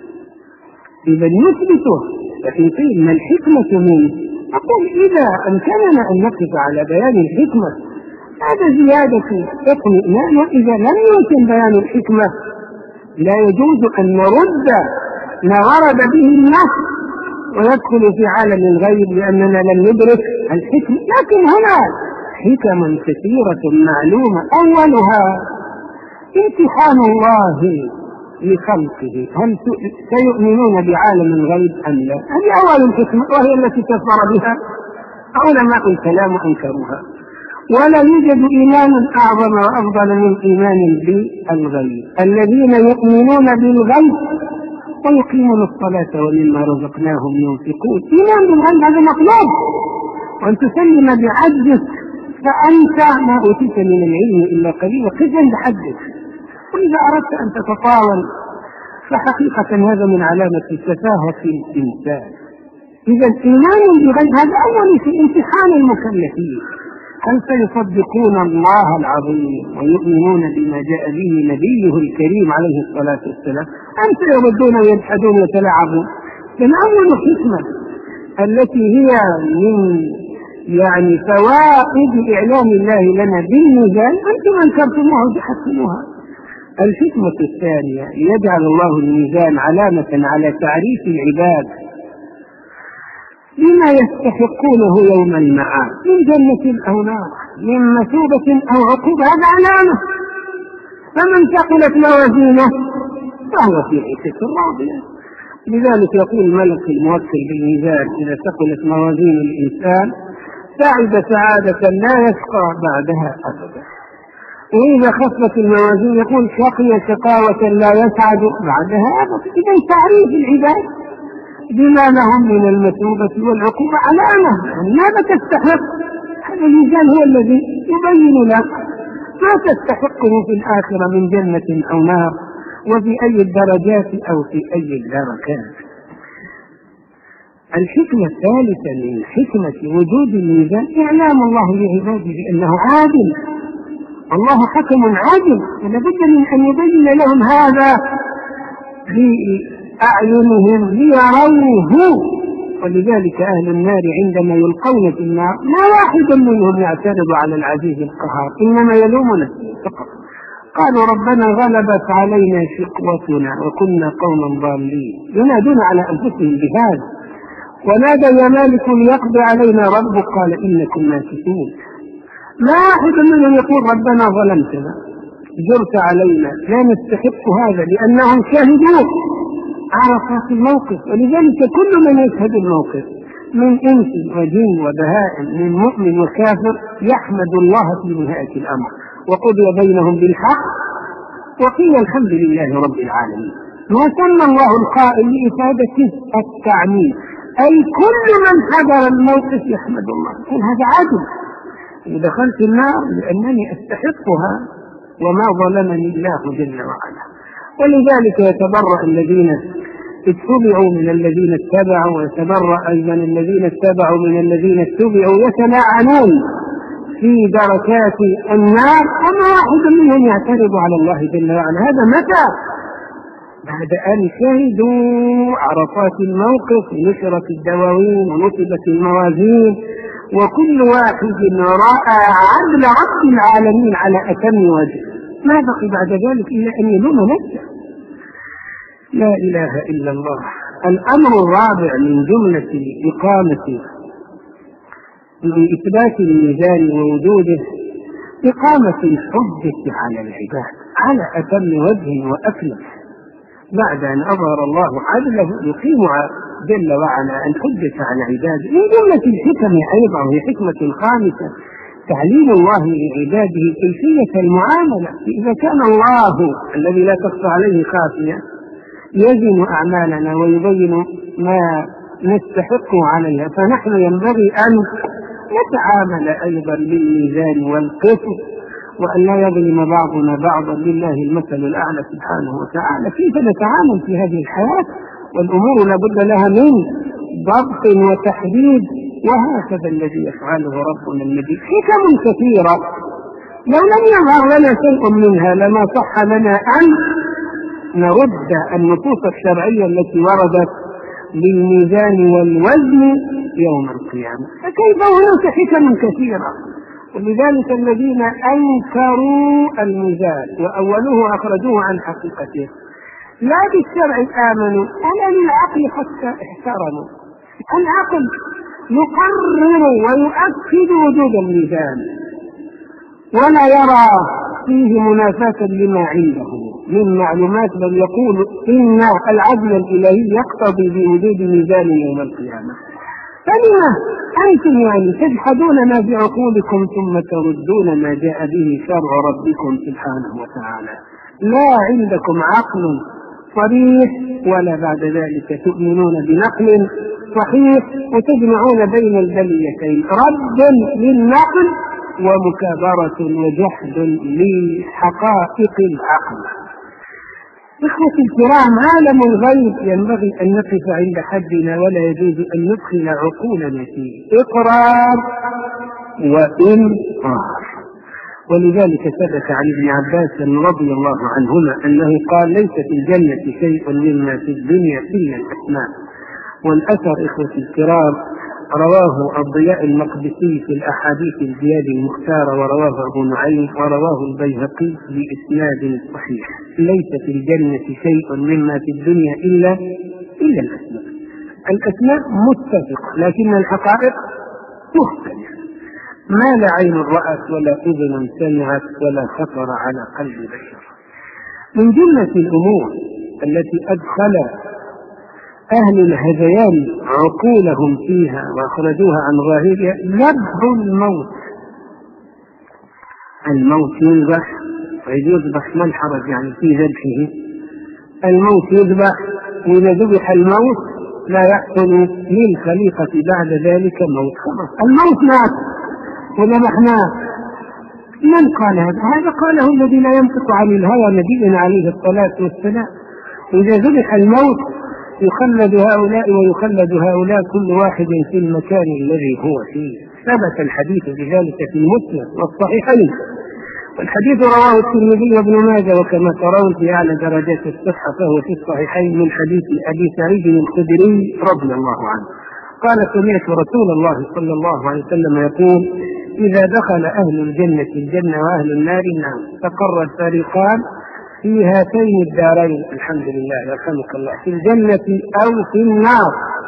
إذا نثبته. لكن قيل ما الحكمة منه؟ أقول إذا أمكننا أن نقف على بيان الحكمة هذا زيادة اطمئنان، وإذا لم يمكن بيان الحكمة لا يجوز أن نرد ما ورد به النص ويدخل في عالم الغيب لأننا لم ندرك الحكمة. لكن هنا حكم كثيرة معلومة، أولها امتحان الله لخلقه، هل سيؤمنون بعالم الغيب أم لا؟ هذه أول الحكمة وهي التي كفر بها علماء الكلام وأنكروها. ولا يوجد إيمان أعظم وأفضل من إيمان بالغيب. الذين يؤمنون بالغيب ويقيمون الصلاة ومما رزقناهم ينفقون. إيمان بالغيب هذا مطلوب، وأن تسلم بعجزك فأنت ما أوتيت من العلم إلا قليلا، قف عند حدك. وإذا أردت أن تتطاول فحقيقة هذا من علامة السفاهة في الإنسان. إذا الإيمان بالغيب هذا أول في امتحان المكلفين، هل سيصدقون الله العظيم ويؤمنون بما جاء به نبيه الكريم عليه الصلاة والسلام، أم سيردون ويجحدون ويتلاعبون؟ من أول حكمة التي هي من يعني فوائد إعلام الله لنا بالميزان أنتم أنكرتموها وجحدتموها. الحكمة الثانية يجعل الله الميزان علامة على تعريف العباد بما يستحقونه يوم المعاد من جنة أو نار، من مثوبة أو عقوبة، هذا علامة. فمن ثقلت موازينه فهو في عيشة راضية. لذلك يقول الملك الموكل بالميزان إذا ثقلت موازين الإنسان سعد سعادة لا يشقى بعدها أبدا، وإذا خفت الموازين يقول شقي شقاوة لا يسعد بعدها أبدا. إذا تعريف العباد بما لهم من المثوبة والعقوبة علامة، ماذا تستحق؟ هذا الميزان هو الذي يبين لك ما تستحقه في الآخرة من جنة أو نار، وفي أي الدرجات أو في أي الدركات. الحكمة الثالثة من حكمة وجود الميزان إعلام الله لعباده بأنه عادل. الله حكم عادل، ولابد من أن يبين لهم هذا بأعينهم ليروه. ولذلك أهل النار عندما يلقون في النار لا واحد منهم يعترض على العزيز القهار، إنما يلوم نفسه فقط. قالوا ربنا غلبت علينا شقوتنا وكنا قوما ضالين، ينادون على أنفسهم بهذا. ونادى يا مالك ليقضي علينا ربك قال إنكم ماكثون. ما واحد منهم يقول ربنا ظلمتنا جرت علينا لا نستحق هذا، لأنهم شهدوا عرفات الموقف. ولذلك كل من يشهد الموقف من إنس وجن وبهائم من مؤمن وكافر يحمد الله في نهاية الأمر، وقضي بينهم بالحق وقيل الحمد لله رب العالمين. وسمى الله القائل لإفادة التعميم، أي كل من حضر الموقف يحمد الله، يقول هذا عدل، دخلت النار لأنني أستحقها وما ظلمني الله جل وعلا. ولذلك يتبرأ الذين اتبعوا من الذين اتبعوا، ويتبرأ أيضا الذين اتبعوا من الذين اتبعوا، يتلاعنون في دركات النار، وما واحد منهم يعترض على الله جل وعلا. هذا متى؟ بعد أن شهدوا عرفات الموقف ونشرت الدواوين ونصبت الموازين، وكل واحد رأى عدل رب العالمين على أتم وجه. ما بقي بعد ذلك إلا أن يلوم نفسه. لا إله إلا الله. الأمر الرابع من جملة إقامة لإثبات الميزان ووجوده إقامة الحجة على العباد على أتم وجه وأكمل. بعد أن أظهر الله عدله يقيم جل وعلا الحجة على عباده. من جملة الحكم أيضا هي حكمة خامسة تعليم الله لعباده كيفية المعاملة. إذا كان الله الذي لا تخفى عليه خافية يزن أعمالنا ويبين ما نستحق عليها، فنحن ينبغي أن نتعامل أيضا بالميزان والقسط، وأن لا يظلم بعضنا بعضا. لله المثل الأعلى سبحانه وتعالى. كيف نتعامل في هذه الحياة؟ والأمور لابد لها من ضبط وتحديد، وهكذا الذي يفعله ربنا المجيد. حكم كثيرة لو لم يظهر لنا شيء منها لما صح لنا أن نرد النصوص الشرعية التي وردت بالميزان والوزن يوم القيامة. فكيف هناك حكم كثيرة؟ ولذلك الذين أنكروا الميزان وأولوه أخرجوه عن حقيقته لا بالشرع آمنوا ولا للعقل حتى احترموا. العقل يقرر ويؤكد وجود الميزان ولا يرى فيه منافاة لما عنده من معلومات، بل يقول إن العدل الإلهي يقتضي بوجود ميزان يوم القيامة. فلما أنتم يعني تجحدون ما بعقولكم ثم تردون ما جاء به شرع ربكم سبحانه وتعالى؟ لا عندكم عقل صريح ولا بعد ذلك تؤمنون بنقل صحيح وتجمعون بين البليتين، رد للنقل ومكابرة وجحد لحقائق العقل. إخوتي الكرام، عالم الغيب ينبغي أن نقف عند حدنا ولا يجوز أن ندخل عقولنا فيه إقرار وإنكار. ولذلك ثبت عن ابن عباس رضي الله عنهما أنه قال: ليس في الجنة شيء مما في الدنيا إلا الأسماء. والأثر إخوتي الكرام رواه الضياء المقدسي في الأحاديث الزياد المختارة، ورواه أبو نعيم، ورواه البيهقي بإسناد صحيح. ليس في الجنة شيء مما في الدنيا إلا إلا الأسماء. الأسماء متفق لكن الحقائق مختلفة. ما لا عين رأت ولا أذن سمعت ولا خطر على قلب بشر. من جملة الأمور التي أدخل أهل الهذيان عقولهم فيها وأخرجوها عن ظاهرها ذبح الموت. الموت يذبح، وإذ يذبح ما الحرج يعني في ذبحه؟ الموت يذبح، وإذا ذبح الموت لا يحصل للخليقة بعد ذلك موت. خلاص الموت مات وذبحناه. من قال هذا؟ هذا قاله الذي لا ينطق عن الهوى نبينا عليه الصلاة والسلام. إذا ذبح الموت يخلد هؤلاء ويخلد هؤلاء كل واحد في المكان الذي هو فيه. ثبت الحديث بذلك في مسلم والصحيحين، والحديث رواه الترمذي وابن ماجه، وكما ترون في أعلى درجات الصحة فهو في الصحيحين من حديث أبي سعيد الخدري رضي الله عنه قال: سمعت رسول الله صلى الله عليه وسلم يقول: إذا دخل أهل الجنة الجنة وأهل النار النار استقر الفريقان في هاتين الدارين، الحمد لله يرحمك الله، في الجنة أو في النار.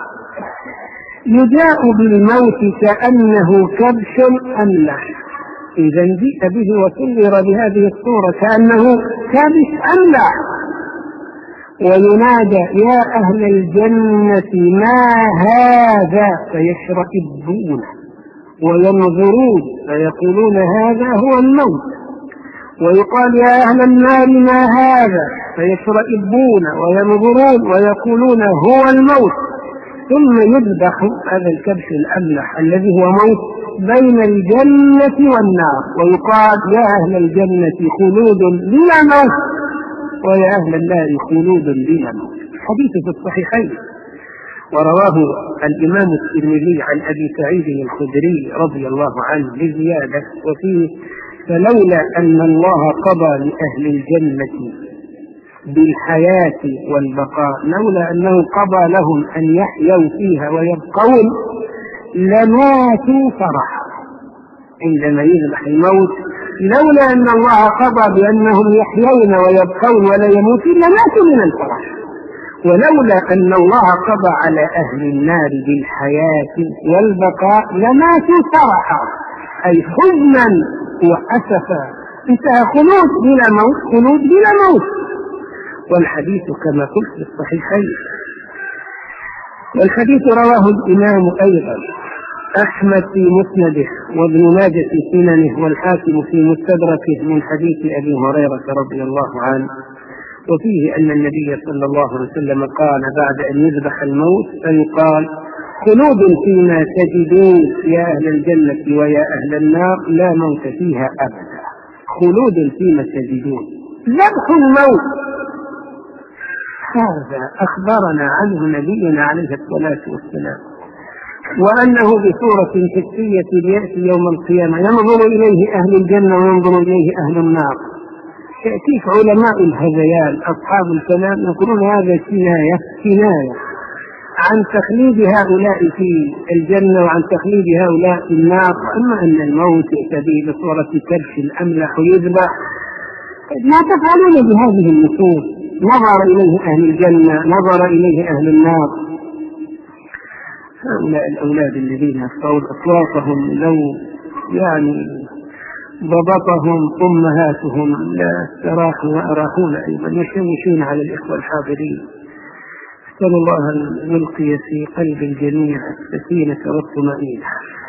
يجاء بالموت كأنه كبش أملح. إذا جيء به وصور بهذه الصورة كأنه كبش أملح، وينادى: يا أهل الجنة ما هذا؟ فيشرئبون وينظرون فيقولون هذا هو الموت. ويقال: يا أهل النار ما هذا؟ فيشرئبون وينظرون ويقولون هو الموت. ثم يذبح هذا الكبش الأملح الذي هو موت بين الجنة والنار، ويقال: يا أهل الجنة خلود بلا موت، ويا أهل النار خلود بلا موت. حديث في الصحيحين، ورواه الإمام الترمذي عن أبي سعيد الخدري رضي الله عنه بزيادة وفيه: فلولا أن الله قضى لأهل الجنة بالحياة والبقاء، لولا أنه قضى لهم أن يحيوا فيها ويبقون لماتوا فرحا عندما يذبح الموت. لولا أن الله قضى بأنهم يحيون ويبقون ولا يموتون لماتوا من الفرح. ولولا أن الله قضى على أهل النار بالحياة والبقاء لماتوا فرحا، أي حزنا وأسفا. انتهى خلود بلا موت، خلود بلا موت. والحديث كما قلت في الصحيحين. والحديث رواه الإمام أيضا أحمد في مسنده، وابن ماجه في سننه، والحاكم في مستدركه من حديث أبي هريرة رضي الله عنه، وفيه أن النبي صلى الله عليه وسلم قال بعد أن يذبح الموت فيقال: خلود فيما تجدون يا أهل الجنة ويا أهل النار، لا موت فيها أبدا. خلود فيما تجدون، ذبح الموت، هذا أخبرنا عنه نبينا عليه الصلاة والسلام، وأنه بصورة حسية يأتي يوم القيامة ينظر إليه أهل الجنة وينظر إليه أهل النار. يأتيك علماء الهذيان أصحاب الكلام يقولون هذا كناية كناية عن تخليد هؤلاء في الجنة وعن تخليد هؤلاء في النار، أما أن الموت يأتي بصورة كرش الأملح ويذبح، ما تفعلون بهذه النصوص؟ نظر إليه أهل الجنة، نظر إليه أهل النار. هؤلاء الأولاد الذين يرفعون أصواتهم لو يعني ضبطهم أمهاتهم لا استراحوا وأراحون أيضا، يشوشون على الإخوة الحاضرين. أسأل الله أن يلقي في قلب الجميع السكينة والطمأنينة.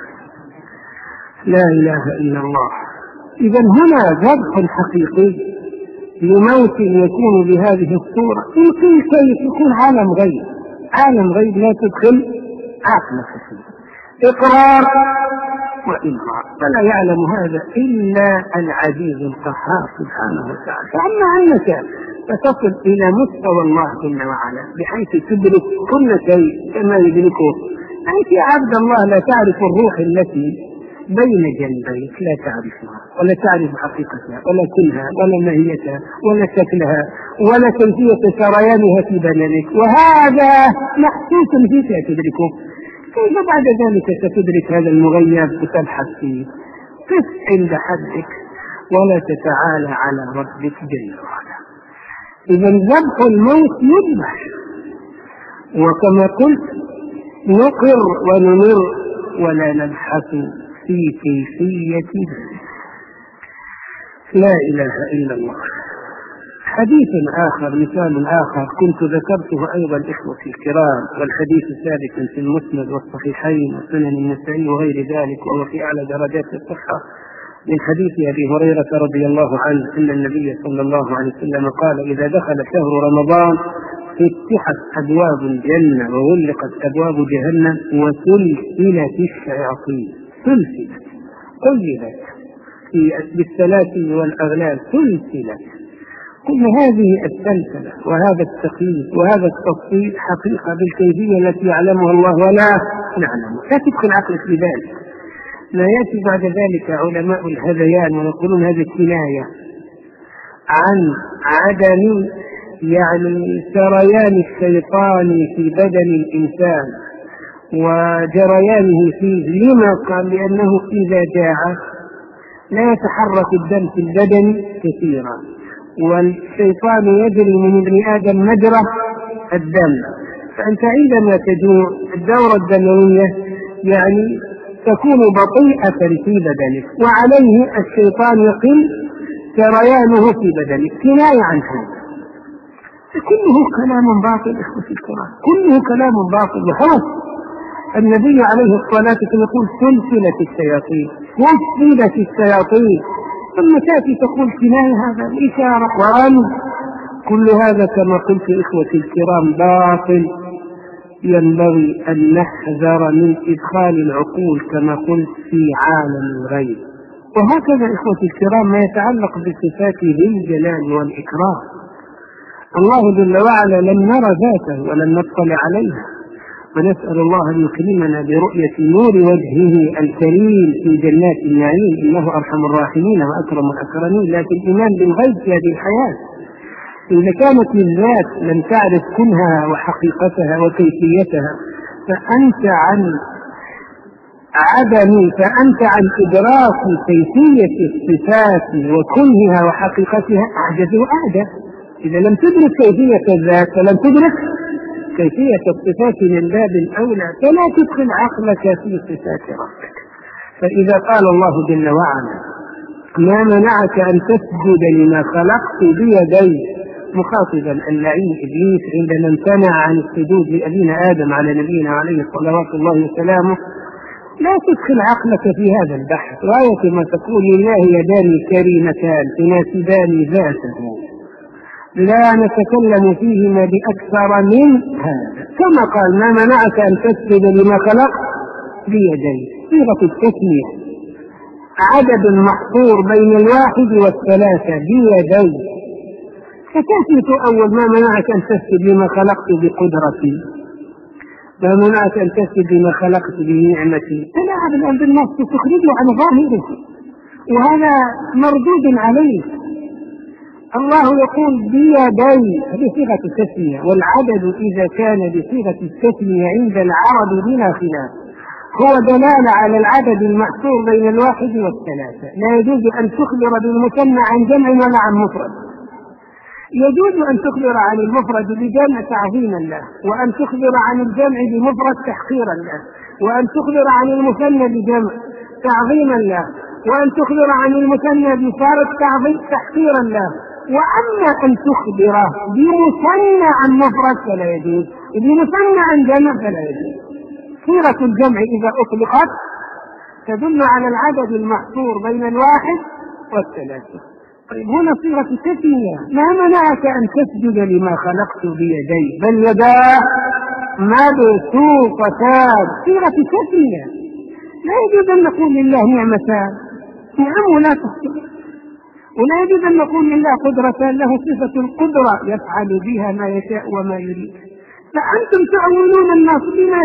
لا إله إلا الله. إذا هنا ذبح حقيقي لموت يكون بهذه الصورة، يمكن كيف يكون عالم غيب، عالم غيب لا تدخل عقلك فيه، إقرار وإنكار، فلا يعلم هذا إلا العزيز القهار سبحانه وتعالى. فأما أنك فتصل إلى مستوى الله جل وعلا بحيث تدرك كل شيء كما يدركه، أنت يا عبد الله لا تعرف الروح التي بين جنبيك، لا تعرفها ولا تعرف حقيقتها ولا كنها ولا ماهيتها ولا شكلها ولا كيفية سريانها في بدنك، وهذا محسوس فيك تدركه. كيف بعد ذلك ستدرك هذا المغيب وتبحث فيه؟ قف عند حدك ولا تتعالى على ربك جل وعلا. إذا ذبح الموت يذبح، وكما قلت نقر ونمر ولا نبحث في كيفية ذلك. لا إله إلا الله. حديث آخر، مثال آخر كنت ذكرته أيضا إخوتي الكرام، والحديث ثابت في المسند والصحيحين وسنن النسائي وغير ذلك، وهو في أعلى درجات الصحة، من حديث أبي هريرة رضي الله عنه أن النبي صلى الله عليه وسلم قال: إذا دخل شهر رمضان فتحت أبواب الجنة وغلقت أبواب جهنم وسلسلت الشياطين. سلسلت قيدت بالسلاسل والأغلال، سلسلت. كل هذه السلسلة وهذا التقييد وهذا التفصيل حقيقة بالكيفية التي يعلمها الله ولا نعلم، لا تدخل عقلك بذلك. لا يأتي بعد ذلك علماء الهذيان ويقولون هذه كناية عن عدم يعني سريان الشيطان في بدن الإنسان وجريانه فيه. لما قال؟ لأنه إذا جاع لا يتحرك الدم في البدن كثيرا، والشيطان يجري من ابن آدم مجرى الدم، فأنت عندما تجوع الدورة الدموية يعني تكون بطيئة في بدنك، وعليه الشيطان يقل سريانه في بدنك. كناية عن هذا. كله كلام باطل إخوتي الكرام، كله كلام باطل وهوس. النبي عليه الصلاة والسلام يقول سلسلة الشياطين، سلسلة الشياطين، ثم تأتي تقول كناية، هذا إشارة وعن كل هذا كما قلت إخوتي الكرام باطل. ينبغي أن نحذر من إدخال العقول كما قلت في عالم الغيب. وهكذا إخوتي الكرام ما يتعلق بصفات ذي الجلال والإكرام. الله جل وعلا لم نرى ذاته ولم نطلع عليها، ونسأل الله أن يكرمنا برؤية نور وجهه الكريم في جنات النعيم، إنه أرحم الراحمين وأكرم الأكرمين. لكن الإيمان بالغيب في هذه الحياة، إذا كانت الذات لم تعرف كنها وحقيقتها وكيفيتها فأنت عن عدم فأنت عن إدراك كيفية الصفات وكنها وحقيقتها أعجز وأعجز. إذا لم تدرك كيفية الذات فلم تدرك كيفية الصفات من باب الأولى، فلا تدخل عقلك في صفات ربك. فإذا قال الله جل وعلا: ما منعك أن تسجد لما خلقت بيدي، مخاطبا اللعين إبليس عندما امتنع عن السجود لأبينا آدم على نبينا عليه صلوات الله وسلامه، لا تدخل عقلك في هذا البحث. غاية ما تقول لله يدان كريمتان تناسبان ذاته، لا نتكلم فيهما بأكثر من هذا. كما قال ما منعك أن تسجد لما خلقت بيديك، صيغة التسمية، عدد محصور بين الواحد والثلاثة بيديك، فتثبت أول ما منعك أن تسجد لما خلقت بقدرتي، ما منعك أن تسجد لما خلقت بنعمتي. تلاعب الآن بالنص تخرجه عن ظاهره، وهذا مردود عليه. الله يقول بيدي، هذه صيغة التسمية، والعدد إذا كان بصيغة التسمية عند العرب بلا خلاف هو دلالة على العدد المحصور بين الواحد والثلاثة. لا يجوز أن تخبر بالمثنى عن جمع ولا عن مفرد. يجوز أن تخبر عن المفرد بجمع تعظيما له، وأن تخبر عن الجمع بمفرد تحقيرا له، وأن تخبر عن المثنى بجمع تعظيما له، وأن تخبر عن المثنى بفارق تعظيم تحقيرا له. وأما أن تخبر بمثنى عن مفرد فلا يجوز، بمثنى عن جمع فلا يجوز. صيغة الجمع إذا أطلقت تدل على العدد المحصور بين الواحد والثلاثة. طيب هنا صيغة التسمية، ما منعك أن تسجد لما خلقت بيدي، بل يداه مبسوطتان، صيغة التسمية. لا يجوز أن نقول لله نعمتان، نعم لا تحصي، ولا يجوز أن نقول لله قدرة، له صفة القدرة يفعل بها ما يشاء وما يريد. فأنتم تعولون الناس بما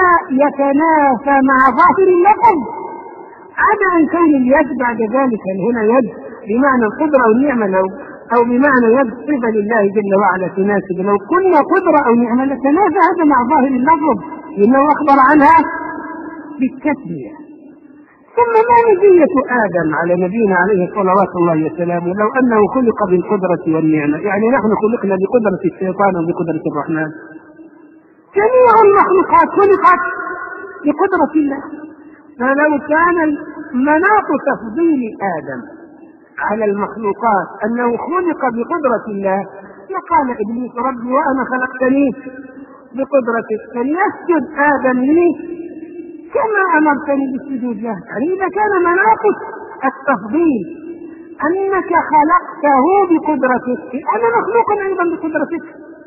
يتنافى مع ظاهر اللفظ، عدا أن كون اليد بعد ذلك هنا يد بمعنى القدرة أو النعمة، لو أو بمعنى يد صفة لله جل وعلا تناسب. لو كنا قدرة أو نعمة لتنافى هذا مع ظاهر اللفظ، لأنه أخبر عنها بالتسمية. ثم ما مزية آدم على نبينا عليه صلوات الله وسلامه لو أنه خلق بالقدرة والنعمة؟ يعني نحن خلقنا بقدرة الشيطان وبقدرة الرحمن، جميع المخلوقات خلقت بقدرة الله. فلو كان مناط تفضيل آدم على المخلوقات أنه خلق بقدرة الله لقال إبليس ربي وأنا خلقتني بقدرتك، فليسجد آدم لي كما أمرتني بالسجود له. يعني إذا كان مناط التفضيل أنك خلقته بقدرتك، أنا مخلوق أيضا بقدرتك.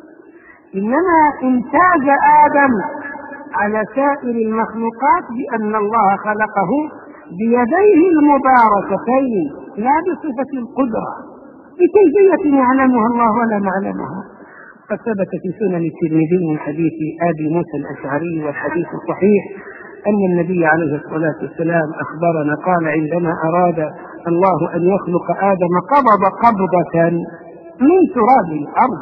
إنما امتاز آدم على سائر المخلوقات بأن الله خلقه بيديه المباركتين لا بصفة القدرة بكيفية يعلمها الله ولا نعلمها. قد ثبت في سنن الترمذي من حديث أبي موسى الأشعري والحديث الصحيح أن النبي عليه الصلاة والسلام أخبرنا قال عندما أراد الله أن يخلق آدم قبض قبضة من تراب الأرض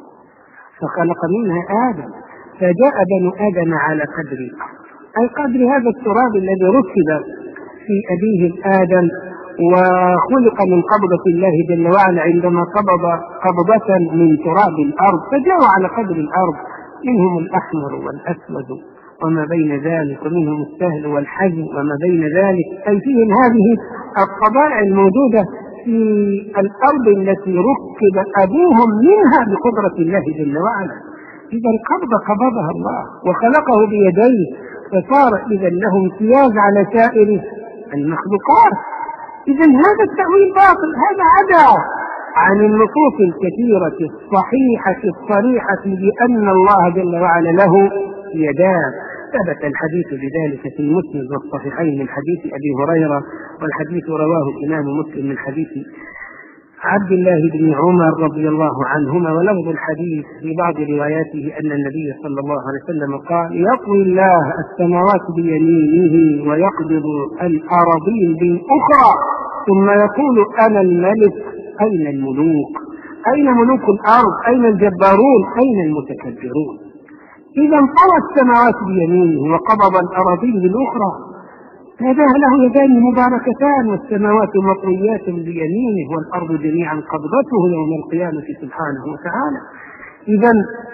فخلق منها آدم، فجاء بنو آدم على قدر أي قدر هذا التراب الذي ركب في أبيه آدم وخلق من قبضة الله جل وعلا عندما قبض قبضة من تراب الأرض، فجاءوا على قدر الأرض، منهم الأحمر والأسود وما بين ذلك، ومنهم السهل والحزن وما بين ذلك، أي فيهم هذه الطبائع الموجودة في الأرض التي ركب أبوهم منها بقدرة الله جل وعلا. إذا القبض قبضها الله وخلقه بيديه، فصار إذا له امتياز على سائر المخلوقات. إذا هذا التأويل باطل، هذا عدا عن النصوص الكثيرة الصحيحة الصريحة بأن الله جل وعلا له يدان. ثبت الحديث بذلك في المسند والصحيحين من حديث أبي هريرة، والحديث رواه الإمام مسلم من حديث عبد الله بن عمر رضي الله عنهما. ولفظ الحديث في بعض رواياته أن النبي صلى الله عليه وسلم قال يطوي الله السماوات بيمينه ويقبض الأراضين بالأخرى ثم يقول أنا الملك أين الملوك، أين ملوك الأرض، أين الجبارون، أين المتكبرون. إذا طوى السماوات بيمينه وقبض الأراضين بالأخرى، هذا له يدان مباركتان، والسماوات مطويات بيمينه والأرض جميعا قبضته يوم القيامة سبحانه وتعالى. إذا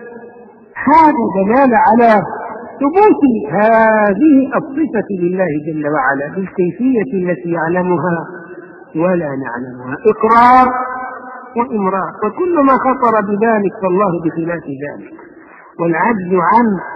هذا دلالة على ثبوت هذه الصفة لله جل وعلا بالكيفية التي يعلمها ولا نعلمها، إقرار وإمرار، وكل ما خطر بذلك فالله بخلاف ذلك. والعجز عنه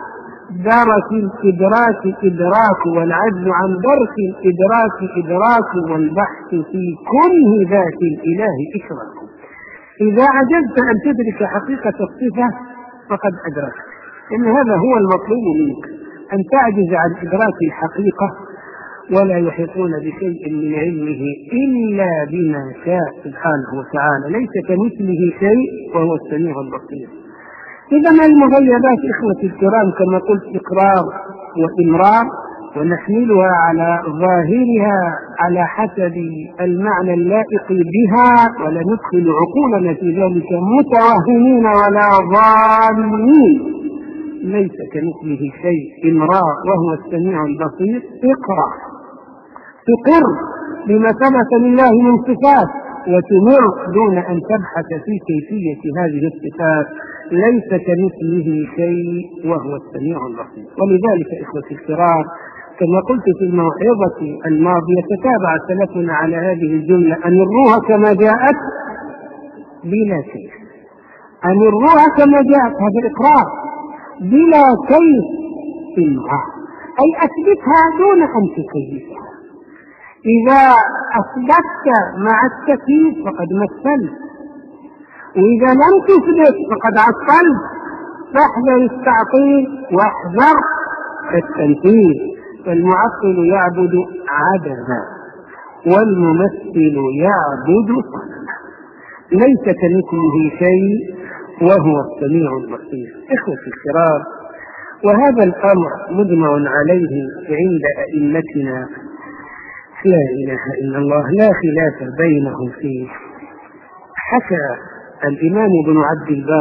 درك الإدراك إدراك، والعجز عن درك الإدراك إدراك، والبحث في كنه ذات الإله إشراك. إذا عجزت أن تدرك حقيقة الصفة فقد أدركت، إن هذا هو المطلوب منك، أن تعجز عن إدراك الحقيقة. ولا يحيطون بشيء من علمه إلا بما شاء سبحانه وتعالى، ليس كمثله شيء وهو السميع البصير. إذا المغيبات إخوتي الكرام كما قلت إقرار وإمرار، ونحملها على ظاهرها على حسب المعنى اللائق بها، ولا ندخل عقولنا في ذلك متوهمين ولا ظالمين. ليس كمثله شيء، إمرار وهو السميع البصير، إقرار، تقر بما ثبت لله من صفات، وتمر دون أن تبحث في كيفية هذه الصفات. ليس كمثله شيء وهو السميع البصير. ولذلك إخوتي الكرام كما قلت في الموعظة الماضية، تتابع سلفنا على هذه الجملة: أمروها كما جاءت بلا كيف. أمروها كما جاءت، هذا الإقرار، بلا كيف إمرار، أي أثبتها دون أن تكيفها. إذا أثبتت مع التكييف فقد مثلت، وإذا لم تثبت فقد عطلت. فاحذر التعطيل واحذر التمثيل. فالمعطل يعبد عدما، والممثل يعبد صنما. ليس كمثله شيء وهو السميع البصير. إخوتي الكرام، وهذا الأمر مجمع عليه عند أئمتنا، لا إله إلا الله، لا خلاف بينهم فيه. حكى الإمام ابن عبد البر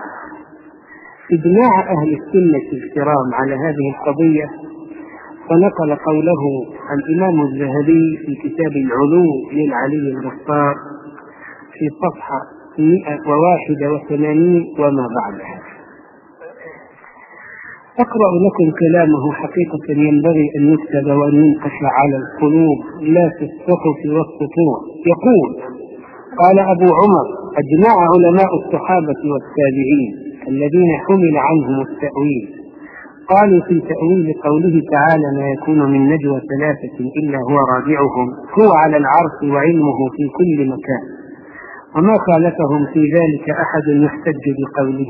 إجماع أهل السنة الكرام على هذه القضية، فنقل قوله الإمام الذهبي في كتاب العلو للعلي الغفار في صفحة مئة وواحد وثمانين وما بعدها. أقرأ لكم كلامه، حقيقة ينبغي أن يكتب وأن ينقش على القلوب لا في الصحف والسطور. يقول: قال أبو عمر: أجمع علماء الصحابة والتابعين الذين حمل عنهم التأويل، قالوا في تأويل قوله تعالى: ما يكون من نجوى ثلاثة إلا هو رابعهم، هو على العرش وعلمه في كل مكان، وما خالفهم في ذلك أحد يحتج بقوله.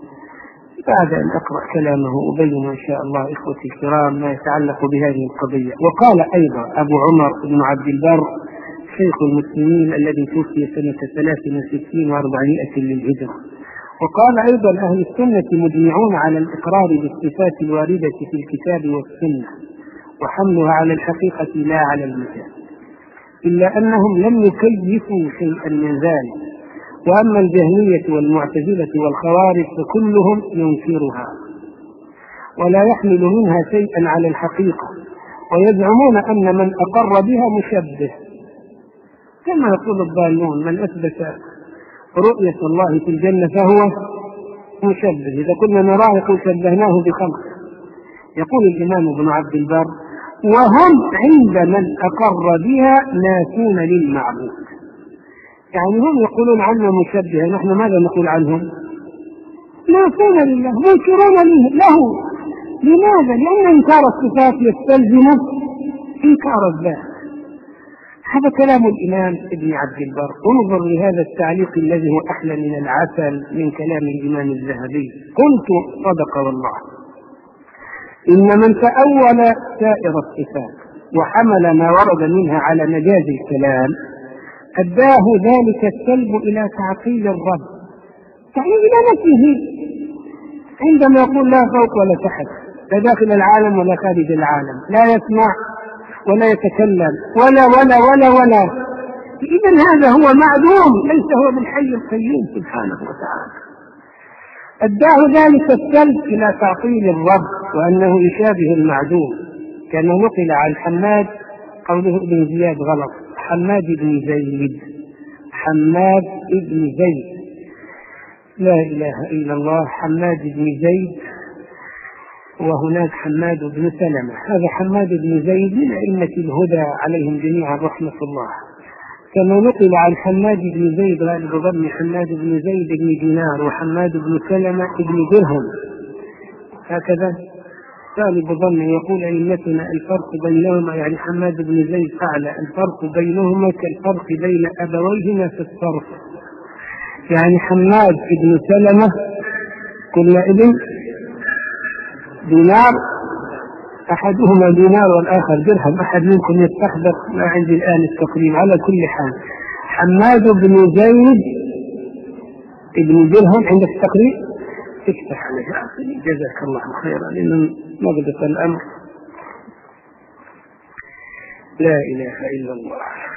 بعد أن أقرأ كلامه أبين إن شاء الله إخوتي الكرام ما يتعلق بهذه القضية. وقال أيضا أبو عمر بن عبد البر شيخ المسلمين الذي توفي سنة ثلاث وستين وأربعمائة للهجرة، وقال أيضا: أهل السنة مجمعون على الإقرار بالصفات الواردة في الكتاب والسنة، وحملها على الحقيقة لا على المجاز، إلا أنهم لم يكيفوا شيئا من ذلك. وأما الجهمية والمعتزلة والخوارج فكلهم ينكرها ولا يحمل منها شيئا على الحقيقة، ويزعمون أن من أقر بها مشبه، كما يقول الضالون: من أثبت رؤية الله في الجنة فهو مشبه، إذا كنا نراه يقول شبهناه بخمر. يقول الإمام ابن عبد البر: وهم عند من أقر بها ناسون للمعبود. يعني هم يقولون عنه مشبه، نحن ماذا نقول عنهم؟ ناسون لله، منكرون له. لماذا؟ لأن إنكار الصفات يستلزم إنكار الذات. هذا كلام الإمام ابن عبد البر. انظر لهذا التعليق الذي هو أحلى من العسل من كلام الإمام الذهبي. قلت: صدق والله، إن من تأول سائر الصفات وحمل ما ورد منها على مجاز الكلام أداه ذلك السلب إلى تعطيل الرب، يعني إلى نفسه، عندما يقول لا فوق ولا تحت، لا داخل العالم ولا خارج العالم، لا يسمع ولا يتكلم ولا ولا ولا ولا إذن هذا هو معدوم، ليس هو بالحي القيوم سبحانه وتعالى. أداه ذلك السلب إلى تعطيل الرب وأنه يشابه المعدوم، كما نقل عن حماد قوله ابن زياد غلط، حماد بن زيد، حماد بن زيد، لا إله إلا الله، حماد بن زيد، وهناك حماد بن سلمة. هذا حماد بن زيد من أئمة الهدى عليهم جميعا رحمة الله، كما نقل عن حماد بن زيد غالب ضم حماد بن زيد بن دينار، وحماد بن سلمة بن درهم، هكذا طالب ظن يقول أئمتنا الفرق بينهما، يعني حماد بن زيد فعل الفرق بينهما كالفرق بين أبويهما في الصرف. يعني حماد بن سلمة كل ابن دينار، أحدهما دينار والآخر درهم، أحد منكم يستحضر ما عندي الآن التقريب. على كل حال حماد بن زيد ابن درهم عندك التقريب، افتح عليه جزاك الله خيرا لأنه مضبط الأمر. لا إله إلا الله.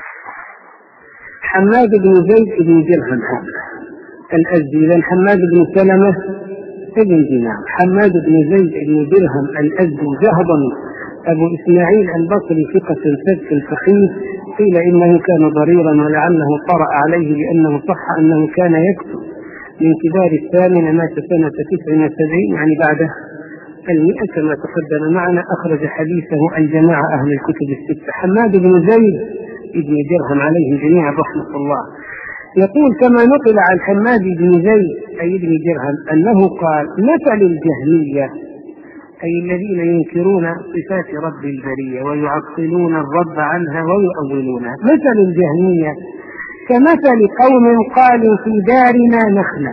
حماد بن زيد ابن درهم هذا الأزدي، إذن حماد بن سلمة ابن دينار. حماد بن زيد ابن درهم الأزدي جهضا أبو إسماعيل البصري ثقة ثبت فقيه، قيل إنه كان ضريرا ولعله طرأ عليه لأنه صح أنه كان يكتب من كبار الثامنة، مات سنة تسع وسبعين يعني بعد المئة كما تقدم معنا. أخرج حديثه الجماعة أهل الكتب الستة. حماد بن زيد ابن درهم عليه جميعا رحمة الله يقول كما نقل عن حماد بن زيد أي ابن درهم أنه قال مثل الجهمية أي الذين ينكرون صفات رب البرية ويعطلون الرب عنها ويؤولونها، مثل الجهمية كمثل قوم قالوا في دارنا نخلة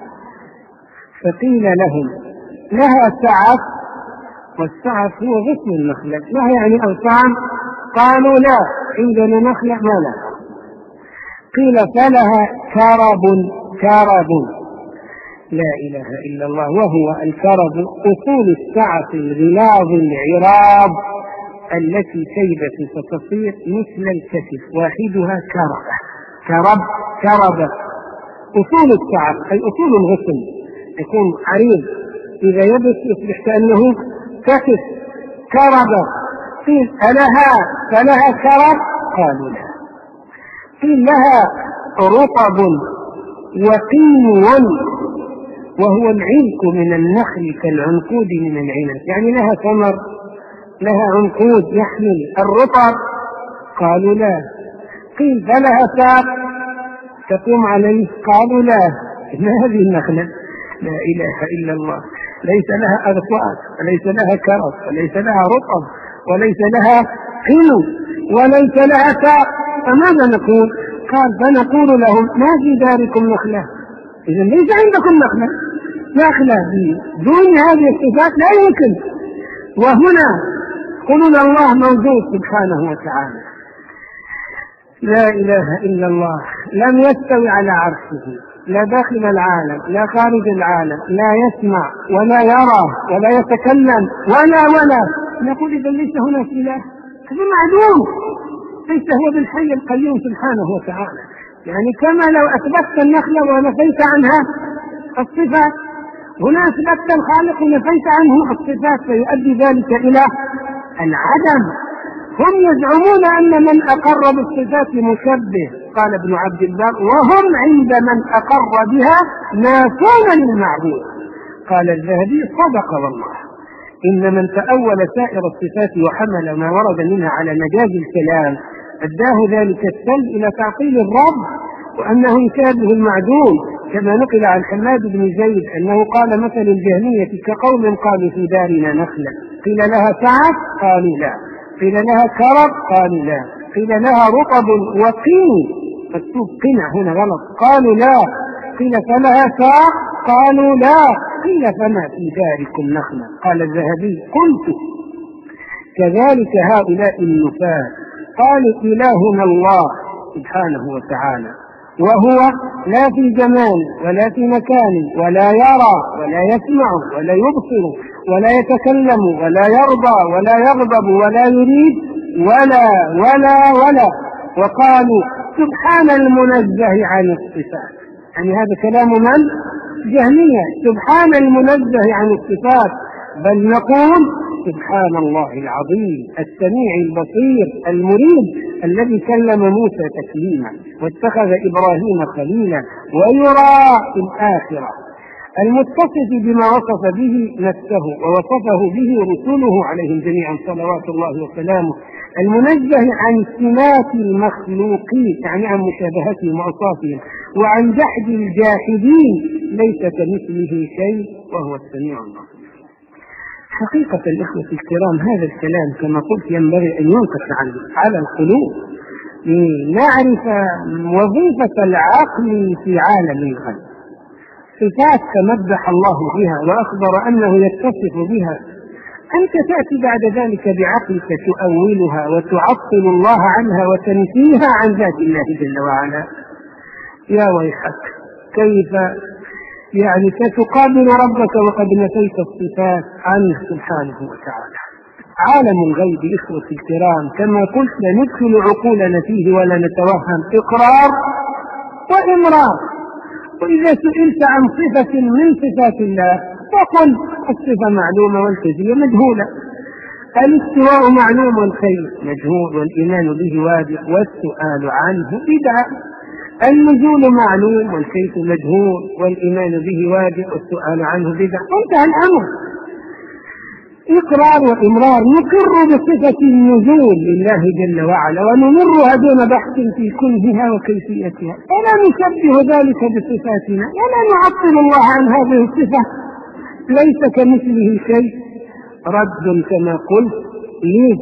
فقيل لهم لها سعف، والسعف هو غصن النخلة، ما يعني أغصان؟ قالوا لا عندنا نخلة ما لها. قيل فلها كرب، كرب لا إله إلا الله. وهو الكرب أصول السعف الغلاظ العراب التي تيبس فتصير مثل الكتف، واحدها كربة، كرب كربة. أصول السعف أي أصول الغصن يكون عريض، إذا يبس يصبح كأنه كتف، كربة. قيل ألها فلها كرب؟ قالوا لا. قيل لها رطب وقينو وهو العنك من النخل كالعنقود من العنب، يعني لها ثمر لها عنقود يحمل الرطب. قالوا لا. قيل فلها ساق تقوم عليه؟ قالوا لا. ما هذه النخلة؟ لا إله إلا الله. ليس لها أغصان وليس لها كرب وليس لها رطب وليس لها قينو وليس لها ساق، فماذا نقول؟ قال فنقول لهم ما في داركم نخلة، إذا ليس عندكم نخلة، نخلة دون هذه الصفات لا يمكن. وهنا قلنا الله موجود سبحانه وتعالى لا إله إلا الله، لم يستوي على عرشه، لا داخل العالم لا خارج العالم، لا يسمع ولا يرى ولا يتكلم ولا ولا نقول إذا ليس هناك إله، هذا معلوم، ليس هو بالحي القيوم سبحانه وتعالى. يعني كما لو أثبتت النخلة ونفيت عنها الصفات، هنا أثبتت الخالق ونفيت عنه الصفات، فيؤدي ذلك إلى العدم. هم يزعمون أن من أقر بالصفات مشبه، قال ابن عبد البر وهم عند من أقر بها نافون للمعبود. قال الذهبي صدق والله، إن من تأول سائر الصفات وحمل ما ورد منها على مجاز الكلام أداه ذلك السلب إلى تعطيل الرب وأنه يشابه المعدوم، كما نقل عن حماد بن زيد أنه قال مثل الجهمية كقوم قالوا في دارنا نخلة قيل لها سعف قالوا لا، قيل لها كرب قالوا لا، قيل لها رطب وقين مكتوب قنع هنا غلط قالوا لا، قيل فلها ساق قالوا لا، قيل فما في داركم نخلة. قال الذهبي قلت كذلك هؤلاء النفاة قالوا إلهنا الله سبحانه وتعالى وهو لا في زمان ولا في مكان ولا يرى ولا يسمع ولا يبصر ولا يتكلم ولا يرضى ولا يغضب ولا يريد ولا ولا ولا وقالوا سبحان المنزه عن الصفات. يعني هذا كلام من؟ جهمية. سبحان المنزه عن الصفات، بل نقول سبحان الله العظيم السميع البصير المريد الذي كلم موسى تكليما واتخذ إبراهيم خليلا ويرى في الآخرة، المتصف بما وصف به نفسه ووصفه به رسوله عليهم جميعا صلوات الله وسلامه، المنزه عن سمات المخلوقين يعني عن مشابهتهم وأوصافهم وعن جحد الجاحدين، ليس كمثله شيء وهو السميع البصير. حقيقة الإخوة الكرام هذا الكلام كما قلت ينبغي أن ينقش على القلوب لنعرف وظيفة العقل في عالم الغيب. صفات تمدح الله بها وأخبر أنه يتصف بها، أنت تأتي بعد ذلك بعقلك تؤولها وتعطل الله عنها وتنفيها عن ذات الله جل وعلا. يا ويحك، كيف يعني ستقابل ربك وقد نفيت الصفات عنه سبحانه وتعالى؟ عالم الغيب إخوة الكرام كما قلت ندخل عقولنا فيه ولا نتوهم، إقرار وإمرار. وإذا سئلت عن صفة من صفات الله فقل الصفة معلومة والكيفية مجهولة. الاستواء معلوم والكيف مجهول والإيمان به واجب والسؤال عنه بدعة. النزول معلوم والكيف مجهول والإيمان به واجب والسؤال عنه بدعة. انتهى الأمر. إقرار وإمرار. نقر بصفة النزول لله جل وعلا ونمرها دون بحث في كنهها وكيفيتها، ولا نشبه ذلك بصفاتنا ولا نعطل الله عن هذه الصفة، ليس كمثله شيء. رد كما قلت ليه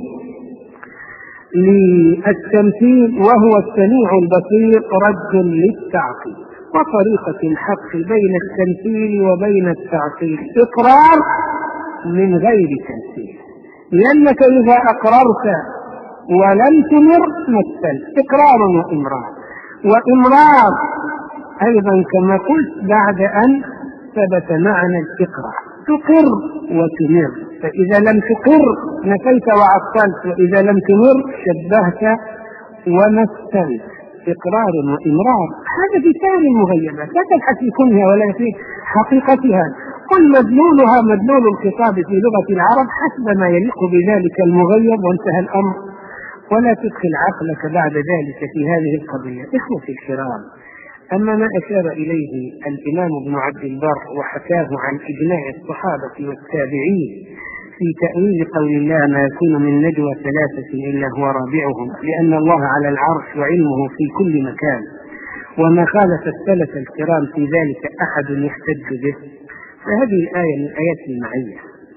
للتمثيل وهو السميع البصير، رد للتعطيل. وطريقة الحق بين التمثيل وبين التعطيل إقرار من غير تمثيل، لأنك إذا أقررت ولم تمر مثل إقرار وإمرار. وإمرار أيضا كما قلت بعد أن ثبت معنى الإقرار، تقر وتمر، فإذا لم تقر نفيت وعطلت، وإذا لم تمر شبهت ومثلت. إقرار وإمرار هذا في سائر المغيبات، لا تبحث في كونها ولا في حقيقتها. قل مدلولها مدلول الخطاب في لغة العرب حسب ما يليق بذلك المغيب وانتهى الأمر، ولا تدخل عقلك بعد ذلك في هذه القضية. إخوتي الكرام، أما ما أشار إليه الإمام ابن عبد البر وحكاه عن إجماع الصحابة والتابعين في تأويل قول الله ما يكون من نجوى ثلاثة إلا هو رابعهم، لأن الله على العرش وعلمه في كل مكان، وما خالف السلف الكرام في ذلك أحد يحتج به، فهذه الآية من آيات المعية،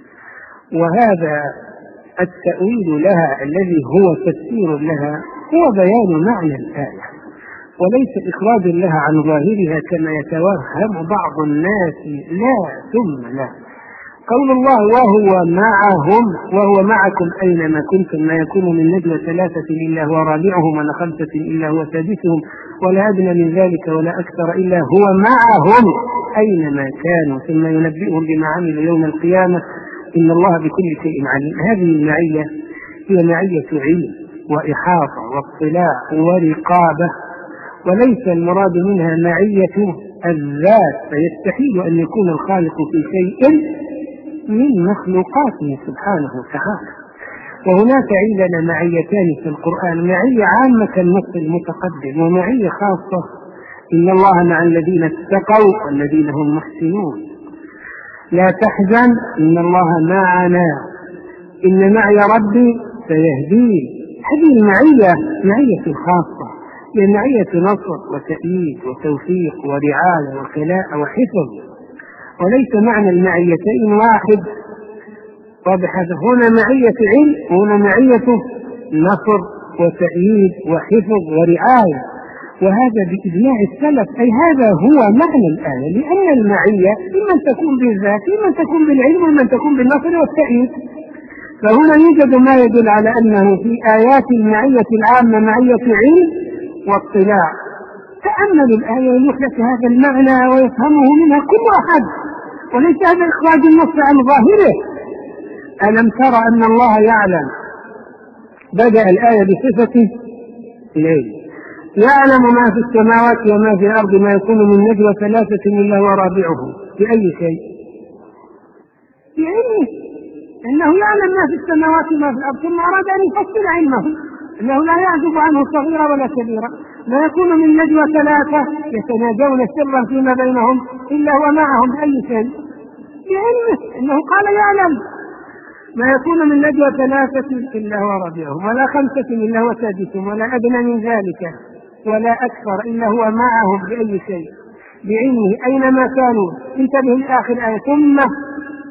وهذا التأويل لها الذي هو تفسير لها هو بيان معنى الآية وليس إخراج لها عن ظاهرها كما يتوهم بعض الناس. لا ثم لا. قول الله وهو معهم وهو معكم أينما كنتم ما يكون من نجوى ثلاثة إلا هو رابعهم ولا خمسة إلا هو سادسهم ولا أدنى من ذلك ولا أكثر إلا هو معهم أينما كانوا ثم ينبئهم بما عملوا يوم القيامة إن الله بكل شيء عليم. هذه المعية هي معية علم وإحاطة واطلاع ورقابة، وليس المراد منها معية الذات، فيستحيل أن يكون الخالق في شيء من مخلوقاته سبحانه وتعالى. وهناك عندنا معيتان في القرآن، معية عامة كالنص المتقدم، ومعية خاصة إن الله مع الذين اتقوا والذين هم محسنون. لا تحزن إن الله معنا إن معي ربي سيهدين. هذه المعية معية خاصة، هي معية نصر وتأييد وتوفيق ورعاية وكلاء وحفظ، وليس معنى المعيتين واحد. واضح هذا؟ هنا معية علم وهنا معية نصر وتأييد وحفظ ورعاية، وهذا بإجماع السلف، أي هذا هو معنى الآية، لأن المعية إما تكون بالذات إما تكون بالعلم وإما تكون بالنصر والتأييد. فهنا يوجد ما يدل على أنه في آيات المعية العامة معية علم واطلاع. تأمل الآية ويحدث هذا المعنى ويفهمه منها كل أحد، وليس هذا إخراج النص عن ظاهره. ألم ترى أن الله يعلم، بدأ الآية بصفة العلم، يعلم ما في السماوات وما في الأرض ما يكون من نجوى ثلاثة إلا هو رابعهم. بأي شيء؟ بعلمه، إنه يعلم ما في السماوات وما في الأرض، ثم أراد أن يفصل علمه إنه لا يعزب عنه صغيرة ولا كبيرة. ما يكون من نجوى ثلاثة يتناجون سرا فيما بينهم إلا هو معهم. بأي شيء؟ بعلمه، إنه قال يعلم ما يكون من نجوى ثلاثة إلا هو رابعهم ولا خمسة إلا هو سادسهم ولا أدنى من ذلك ولا أكثر إلا هو معهم. بأي شيء؟ بعلمه أينما كانوا. انتبه لآخر آية ثم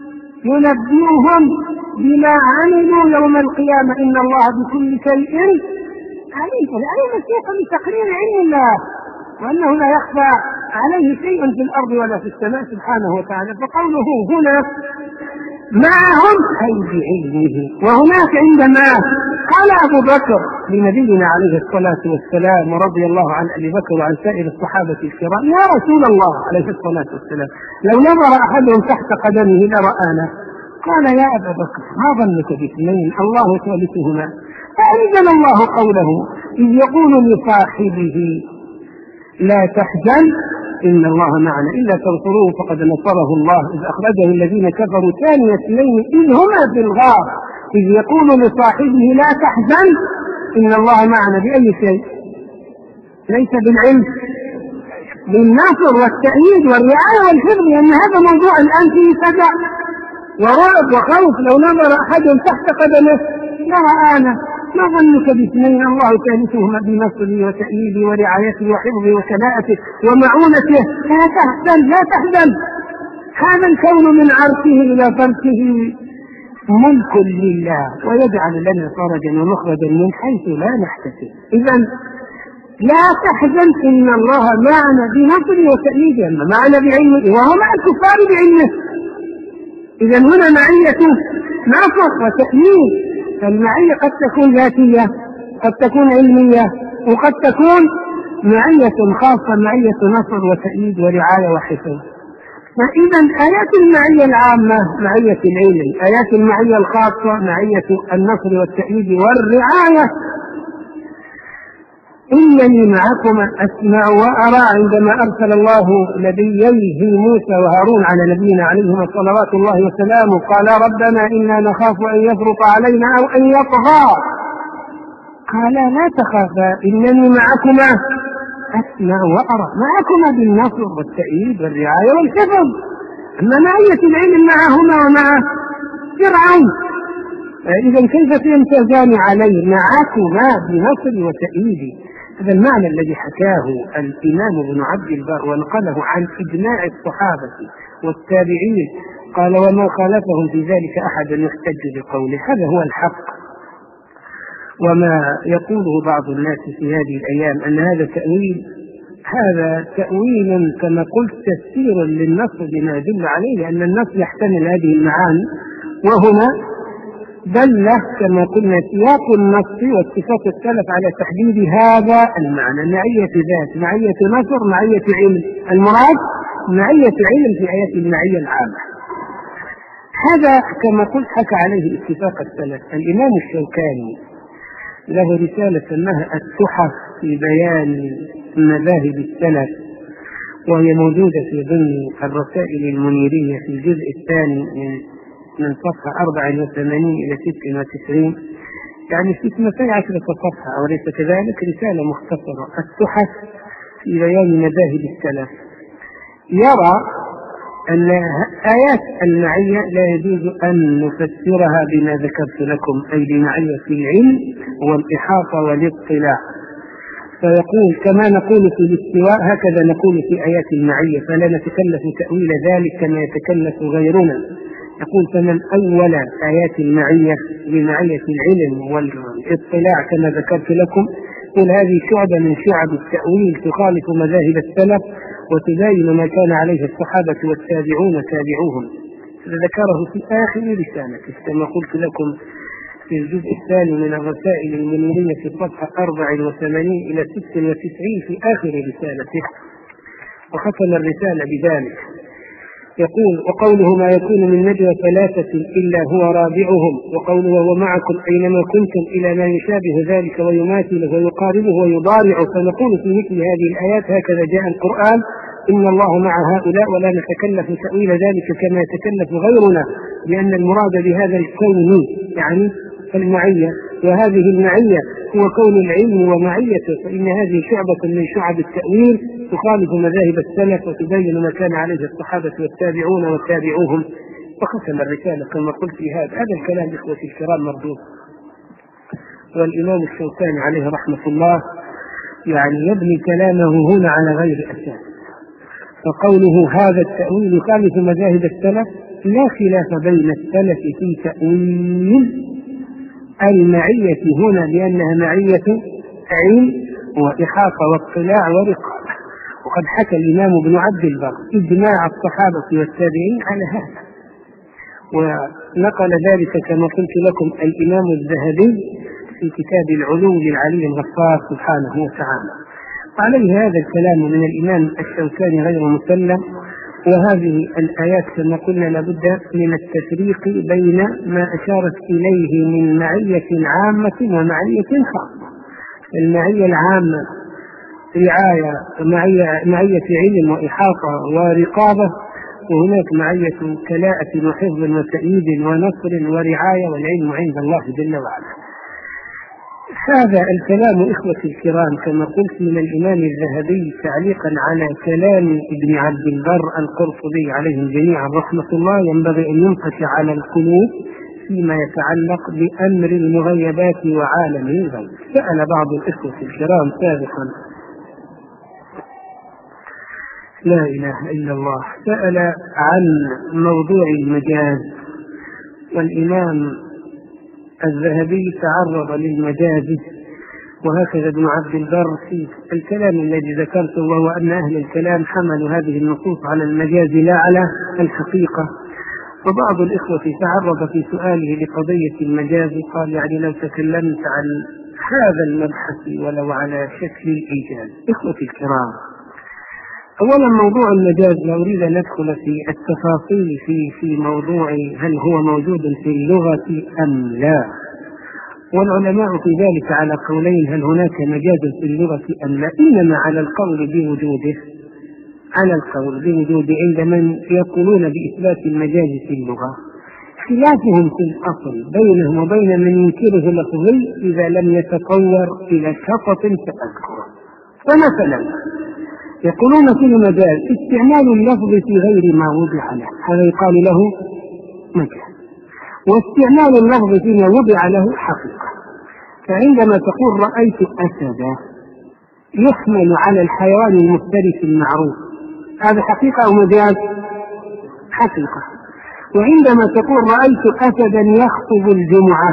ينبئهم بما عملوا يوم القيامة إن الله بكل شيء عليم. الآية مسيحة بتقرير علم الله وأنه لا يخفى عليه شيء في الأرض ولا في السماء سبحانه وتعالى. فقوله هنا معهم أي بعلمه. وهناك عندما قال أبو بكر لنبينا عليه الصلاة والسلام ورضي الله عن أبي بكر وعن سائر الصحابة الكرام يا رسول الله عليه الصلاة والسلام لو نظر أحدهم تحت قدمه لرآنا. قال يا أبا بكر ما ظنك باثنين الله ثالثهما. فأنزل الله قوله إذ يقول لصاحبه لا تحزن إن الله معنا إلا تنصروه فقد نصره الله إذ أخرجه الذين كفروا ثاني اثنين إذ هما في الغار إذ يقول لصاحبه لا تحزن إن الله معنا. بأي شيء؟ ليس بالعلم، بالنصر والتأييد والرعاية والحفظ، لأن هذا موضوع الآن فيه سجع ورعب وخوف. لو نظر أحد تحت قدمه لرآنا. ما ظنك باثنين الله ثالثهما بنصره وتأييده ورعايته وحفظه وكلاءته ومعونته. لا تحزن لا تحزن. هذا الكون من عرشه إلى فرشه ملك لله ويجعل لنا فرجا ومخرجا من حيث لا نحتسب. إذن لا تحزن إن الله معنا بنصره وتأييده، أما معنا بعلمه وهو مع الكفار بعلمه. إذن هنا معية نصر وتأييد. فالمعية قد تكون ذاتية قد تكون علمية وقد تكون معية خاصة معية نصر وتأييد ورعاية وحفظ. فإذا آيات المعية العامة معية العلم، آيات المعية الخاصة معية النصر والتأييد والرعاية. إنني معكم أسمع وأرى عندما أرسل الله نبييه موسى وهارون على نبينا عليهما صلوات الله وسلامه قال ربنا إنا نخاف أن يفرط علينا أو أن يطغى. قال لا تخافا إنني معكما أسمع وأرى. معكما بالنصر والتأييد والرعاية والحفظ. أما معية العلم معهما ومع فرعون إذا كيف يمتازان عليه؟ معكما بنصر وتأييد. هذا المعنى الذي حكاه الإمام ابن عبد البر ونقله عن إجماع الصحابة والتابعين. قال وما خالفهم في ذلك أحد يحتج بقوله. هذا هو الحق. وما يقوله بعض الناس في هذه الأيام أن هذا تأويل، هذا تأويل كما قلت تفسير للنص بما يدل عليه، لأن النص يحتمل هذه المعاني. وهنا دل كما قلنا سياق النص واتفاق السلف على تحديد هذا المعنى معية ذات معية نصر معية علم. المراد معية علم في آيات المعية العامة. هذا كما قلت حكى عليه اتفاق السلف. الإمام الشوكاني له رسالة سماها التحف في بيان مذاهب السلف، وهي موجودة في ضمن الرسائل المنيرية في الجزء الثاني من من صفحة أربع وثمانين إلى ست وتسعين، يعني ستمائة عشرة صفحة أو ليس كذلك. رسالة مختصرة التحف في بيان مذاهب السلف. يرى أن آيات المعية لا يجوز أن نفسرها بما ذكرت لكم أي بمعية العلم والإحاطة والاطلاع. فيقول كما نقول في الاستواء هكذا نقول في آيات المعية، فلا نتكلف تأويل ذلك كما يتكلف غيرنا. يقول فمن أول آيات المعية بمعية العلم والاطلاع كما ذكرت لكم، قل هذه شعبة من شعب التأويل تخالف مذاهب السلف وتباين ما كان عليه الصحابة والتابعون تابعوهم. ذكره في آخر رسالته كما قلت لكم في الجزء الثاني من الرسائل المنيرية في الصفحة أربع وثمانين إلى ست وتسعين في آخر رسالته، وختم الرسالة بذلك. يقول وقوله ما يكون من نجوى ثلاثة إلا هو رابعهم، وقوله وهو معكم أينما كنتم إلى ما يشابه ذلك ويماثله ويقاربه ويضارعه. فنقول في مثل هذه الآيات هكذا جاء القرآن إن الله مع هؤلاء ولا نتكلف تأويل ذلك كما يتكلف غيرنا، لأن المراد بهذا الكون يعني المعية، وهذه المعية هو كون العلم ومعيته، فإن هذه شعبة من شعب التأويل تخالف مذاهب السلف وتبين ما كان عليه الصحابة والتابعون وتابعوهم. وختم الرسالة كما قلت في هذا هذا الكلام إخوتي الكرام مردود. والإمام الشوكاني عليه رحمة الله يعني يبني كلامه هنا على غير أساس. فقوله هذا التأويل يخالف مذاهب السلف لا خلاف بين السلف في تأويل المعية هنا بأنها معية علم وإحاطة واطلاع ورقابة، وقد حكى الإمام ابن عبد البر إجماع الصحابة والتابعين على هذا، ونقل ذلك كما قلت لكم الإمام الذهبي في كتاب العلو للعلي الغفار سبحانه وتعالى. عليه هذا الكلام من الإمام الشوكاني غير مسلم. وهذه الآيات كما قلنا لابد من التفريق بين ما أشارت إليه من معية عامة ومعية خاصة. المعية العامة رعاية معية, معية علم وإحاطة ورقابة، وهناك معية كلاءة وحفظ وتأييد ونصر ورعاية، والعلم عند الله جل وعلا. هذا الكلام إخوتي الكرام كما قلت من الإمام الذهبي تعليقا على كلام ابن عبد البر القرطبي عليهم جميعا رحمة الله، ينبغي أن ينقش على القلوب فيما يتعلق بأمر المغيبات وعالم الغيب. سأل بعض الإخوة الكرام سابقا، لا إله إلا الله، سأل عن موضوع المجاز، والإمام الذهبي تعرض للمجاز، وهكذا ابن عبد البر في الكلام الذي ذكرته، وهو أن أهل الكلام حملوا هذه النصوص على المجاز لا على الحقيقة. وبعض الإخوة تعرض في سؤاله لقضية المجاز قال يعني لو تكلمت عن هذا المبحث ولو على شكل الإيجاز. إخوتي الكرام، أولا موضوع المجاز لا أريد أن ندخل في التفاصيل في في موضوع هل هو موجود في اللغة أم لا، والعلماء في ذلك على قولين، هل هناك مجاز في اللغة أم لا، إنما على القول بوجوده على القول بوجوده عند من يقولون بإثبات المجاز في اللغة. خلافهم في الأصل بينهم وبين من ينكره لفظي إذا لم يتطور إلى شطط سأذكره. فمثلا يقولون في المجاز استعمال اللفظ في غير ما وضع له، هذا يقال له مجاز، واستعمال اللفظ فيما وضع له حقيقة. فعندما تقول رأيت أسدا يحمل على الحيوان المفترس المعروف، هذا حقيقة أو مجاز؟ حقيقة. وعندما تقول رأيت أسدا يخطب الجمعة،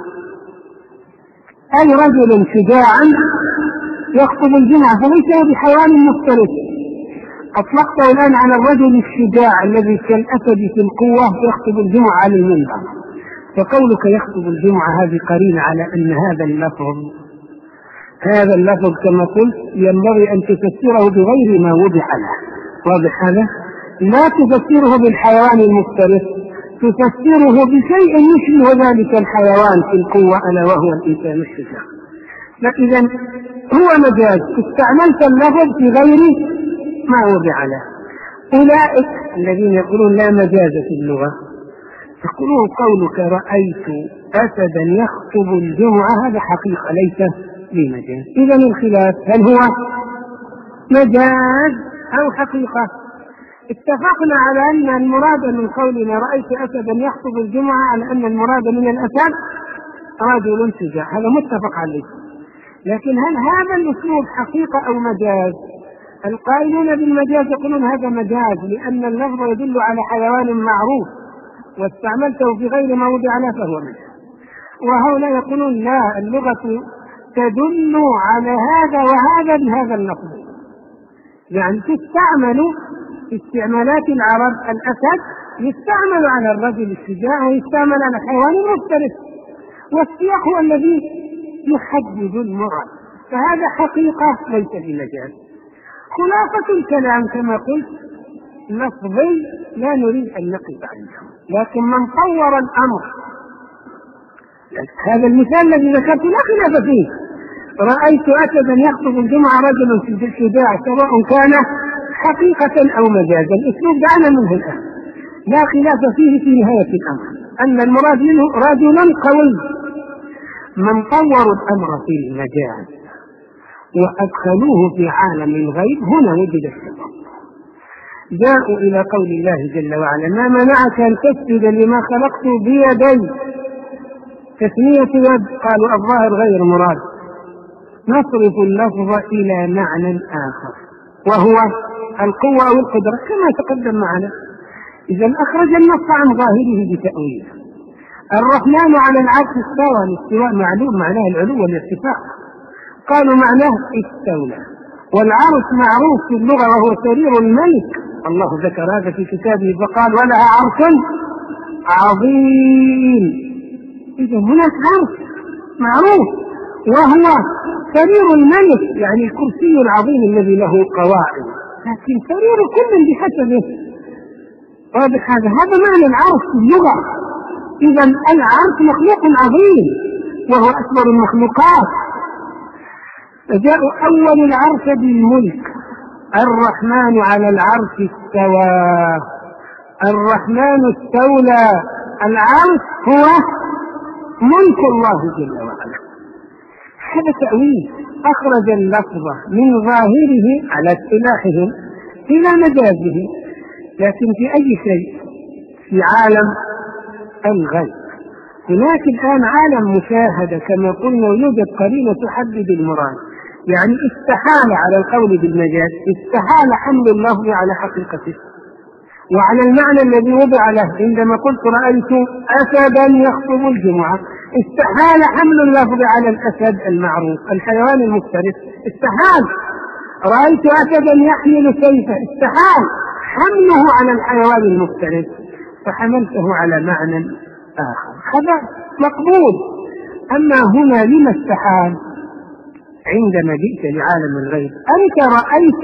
أي رجل شجاعا يخطب الجمعة، فليس بحيوان مفترس. أطلقته الآن على الرجل الشجاع الذي كالأسد في القوة يخطب الجمعة على المنبر، فقولك يخطب الجمعة هذه قرينة على أن هذا اللفظ هذا اللفظ كما قلت ينبغي أن تفسره بغير ما وضع له. واضح هذا؟ لا تفسره بالحيوان المفترس، تفسره بشيء يشبه ذلك الحيوان في القوة ألا وهو الإنسان الشجاع. فإذا هو مجاز، استعملت اللفظ في غير ما وضع له. أولئك الذين يقولون لا مجاز في اللغة يقولون قولك رأيت أسدا يخطب الجمعة هذا حقيقة ليس بمجاز. إذا الخلاف هل هو مجاز أو حقيقة؟ اتفقنا على أن المراد من قولنا رأيت أسدا يخطب الجمعة على أن المراد من الأسد رجل شجاع، هذا متفق عليه. لكن هل هذا الأسلوب حقيقة أو مجاز؟ القائلون بالمجاز يقولون هذا مجاز لأن اللفظ يدل على حيوان معروف واستعملته في غير ما وضع له فهو مجاز. وهؤلاء يقولون لا، اللغة تدل على هذا وهذا بهذا اللفظ، يعني تستعمل في استعمالات العرب الأسد يستعمل على الرجل الشجاع ويستعمل على الحيوان المفترس، والسياق هو الذي يحدد المراد، فهذا حقيقة ليس بمجاز. خلاصة الكلام كما قلت لفظي لا نريد أن نقف عنه، لكن من طور الأمر هذا المثال الذي ذكرت لا خلاف فيه، رأيت أسدا يخطب الجمعة رجل شجاع سواء كان حقيقة أو مجازا، الأسلوب دعنا منه الآن لا خلاف فيه في نهاية الأمر أن المراد منه رجل قوي. من طوروا الأمر في المجاز وأدخلوه في عالم الغيب هنا وجد السبب. جاءوا إلى قول الله جل وعلا ما منعك أن تسجد لما خلقت بيدي، تسمية يد، قالوا الظاهر غير مراد، نصرف اللفظ إلى معنى آخر وهو القوة أو القدرة كما تقدم معنا. إذا أخرج النص عن ظاهره بتأويله. الرحمن على العرش استوى، الاستواء معلوم معناه العلو والارتفاع، قالوا معناه استولى. والعرش معروف في اللغة وهو سرير الملك، الله ذكر هذا في كتابه فقال ولها عرش عظيم. إذا هناك عرش معروف وهو سرير الملك، يعني الكرسي العظيم الذي له قواعد، لكن سرير كل بحسبه. واضح هذا هذا معنى العرش في اللغة. إذا العرش مخلوق عظيم وهو أكبر المخلوقات. فجاءوا أول العرش بالملك، الرحمن على العرش استوى، الرحمن استولى. العرش هو ملك الله جل وعلا. هذا تأويل، أخرج اللفظ من ظاهره على اصطلاحهم إلى مجازه. لكن في أي شيء؟ في عالم الغيب. هناك الآن عالم مشاهدة كما قلنا، ويوجد قرينة تحدد المراد. يعني استحال على القول بالمجاز، استحال حمل اللفظ على حقيقته وعلى المعنى الذي وضع له. عندما قلت رأيت أسدا يخطب الجمعة، استحال حمل اللفظ على الأسد المعروف الحيوان المفترس، استحال. رأيت أسدا يحمل سيفا، استحال حمله على الحيوان المفترس، فحملته على معنى آخر، هذا مقبول. أما هنا لما استحال؟ عندما جئت لعالم الغيب أنت رأيت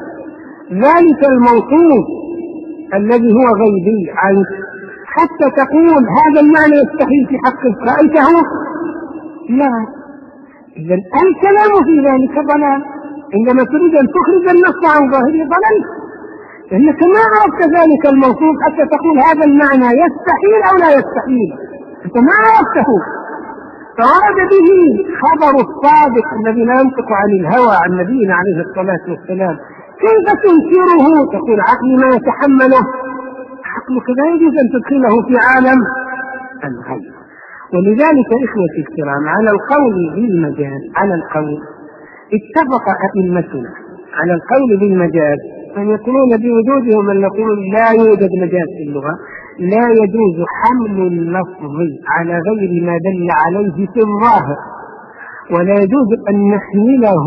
ذلك الموصوف الذي هو غيبي عنك، حتى تقول هذا المعنى يستحيل في حقك، رأيته؟ لا. إذن الكلام في ذلك ضلال. عندما تريد أن تخرج النص عن ظاهره ضللت، لأنك ما عرفت ذلك الموصوف حتى تقول هذا المعنى يستحيل أو لا يستحيل، أنت ما عرفته. فورد به خبر الصادق الذي لا ينطق عن الهوى عن نبينا عليه الصلاة والسلام، كيف تنكره؟ تقول عقلي ما يتحمله. عقلك لا يجوز أن تدخله في عالم الغيب. ولذلك إخوتي الكرام، على القول بالمجاز، على القول اتفق أئمتنا على القول بالمجاز، من يقولون بوجوده ومن يقول لا يوجد مجاز في اللغة. لا يجوز حمل اللفظ على غير ما دل عليه في الظاهر، ولا يجوز أن نحمله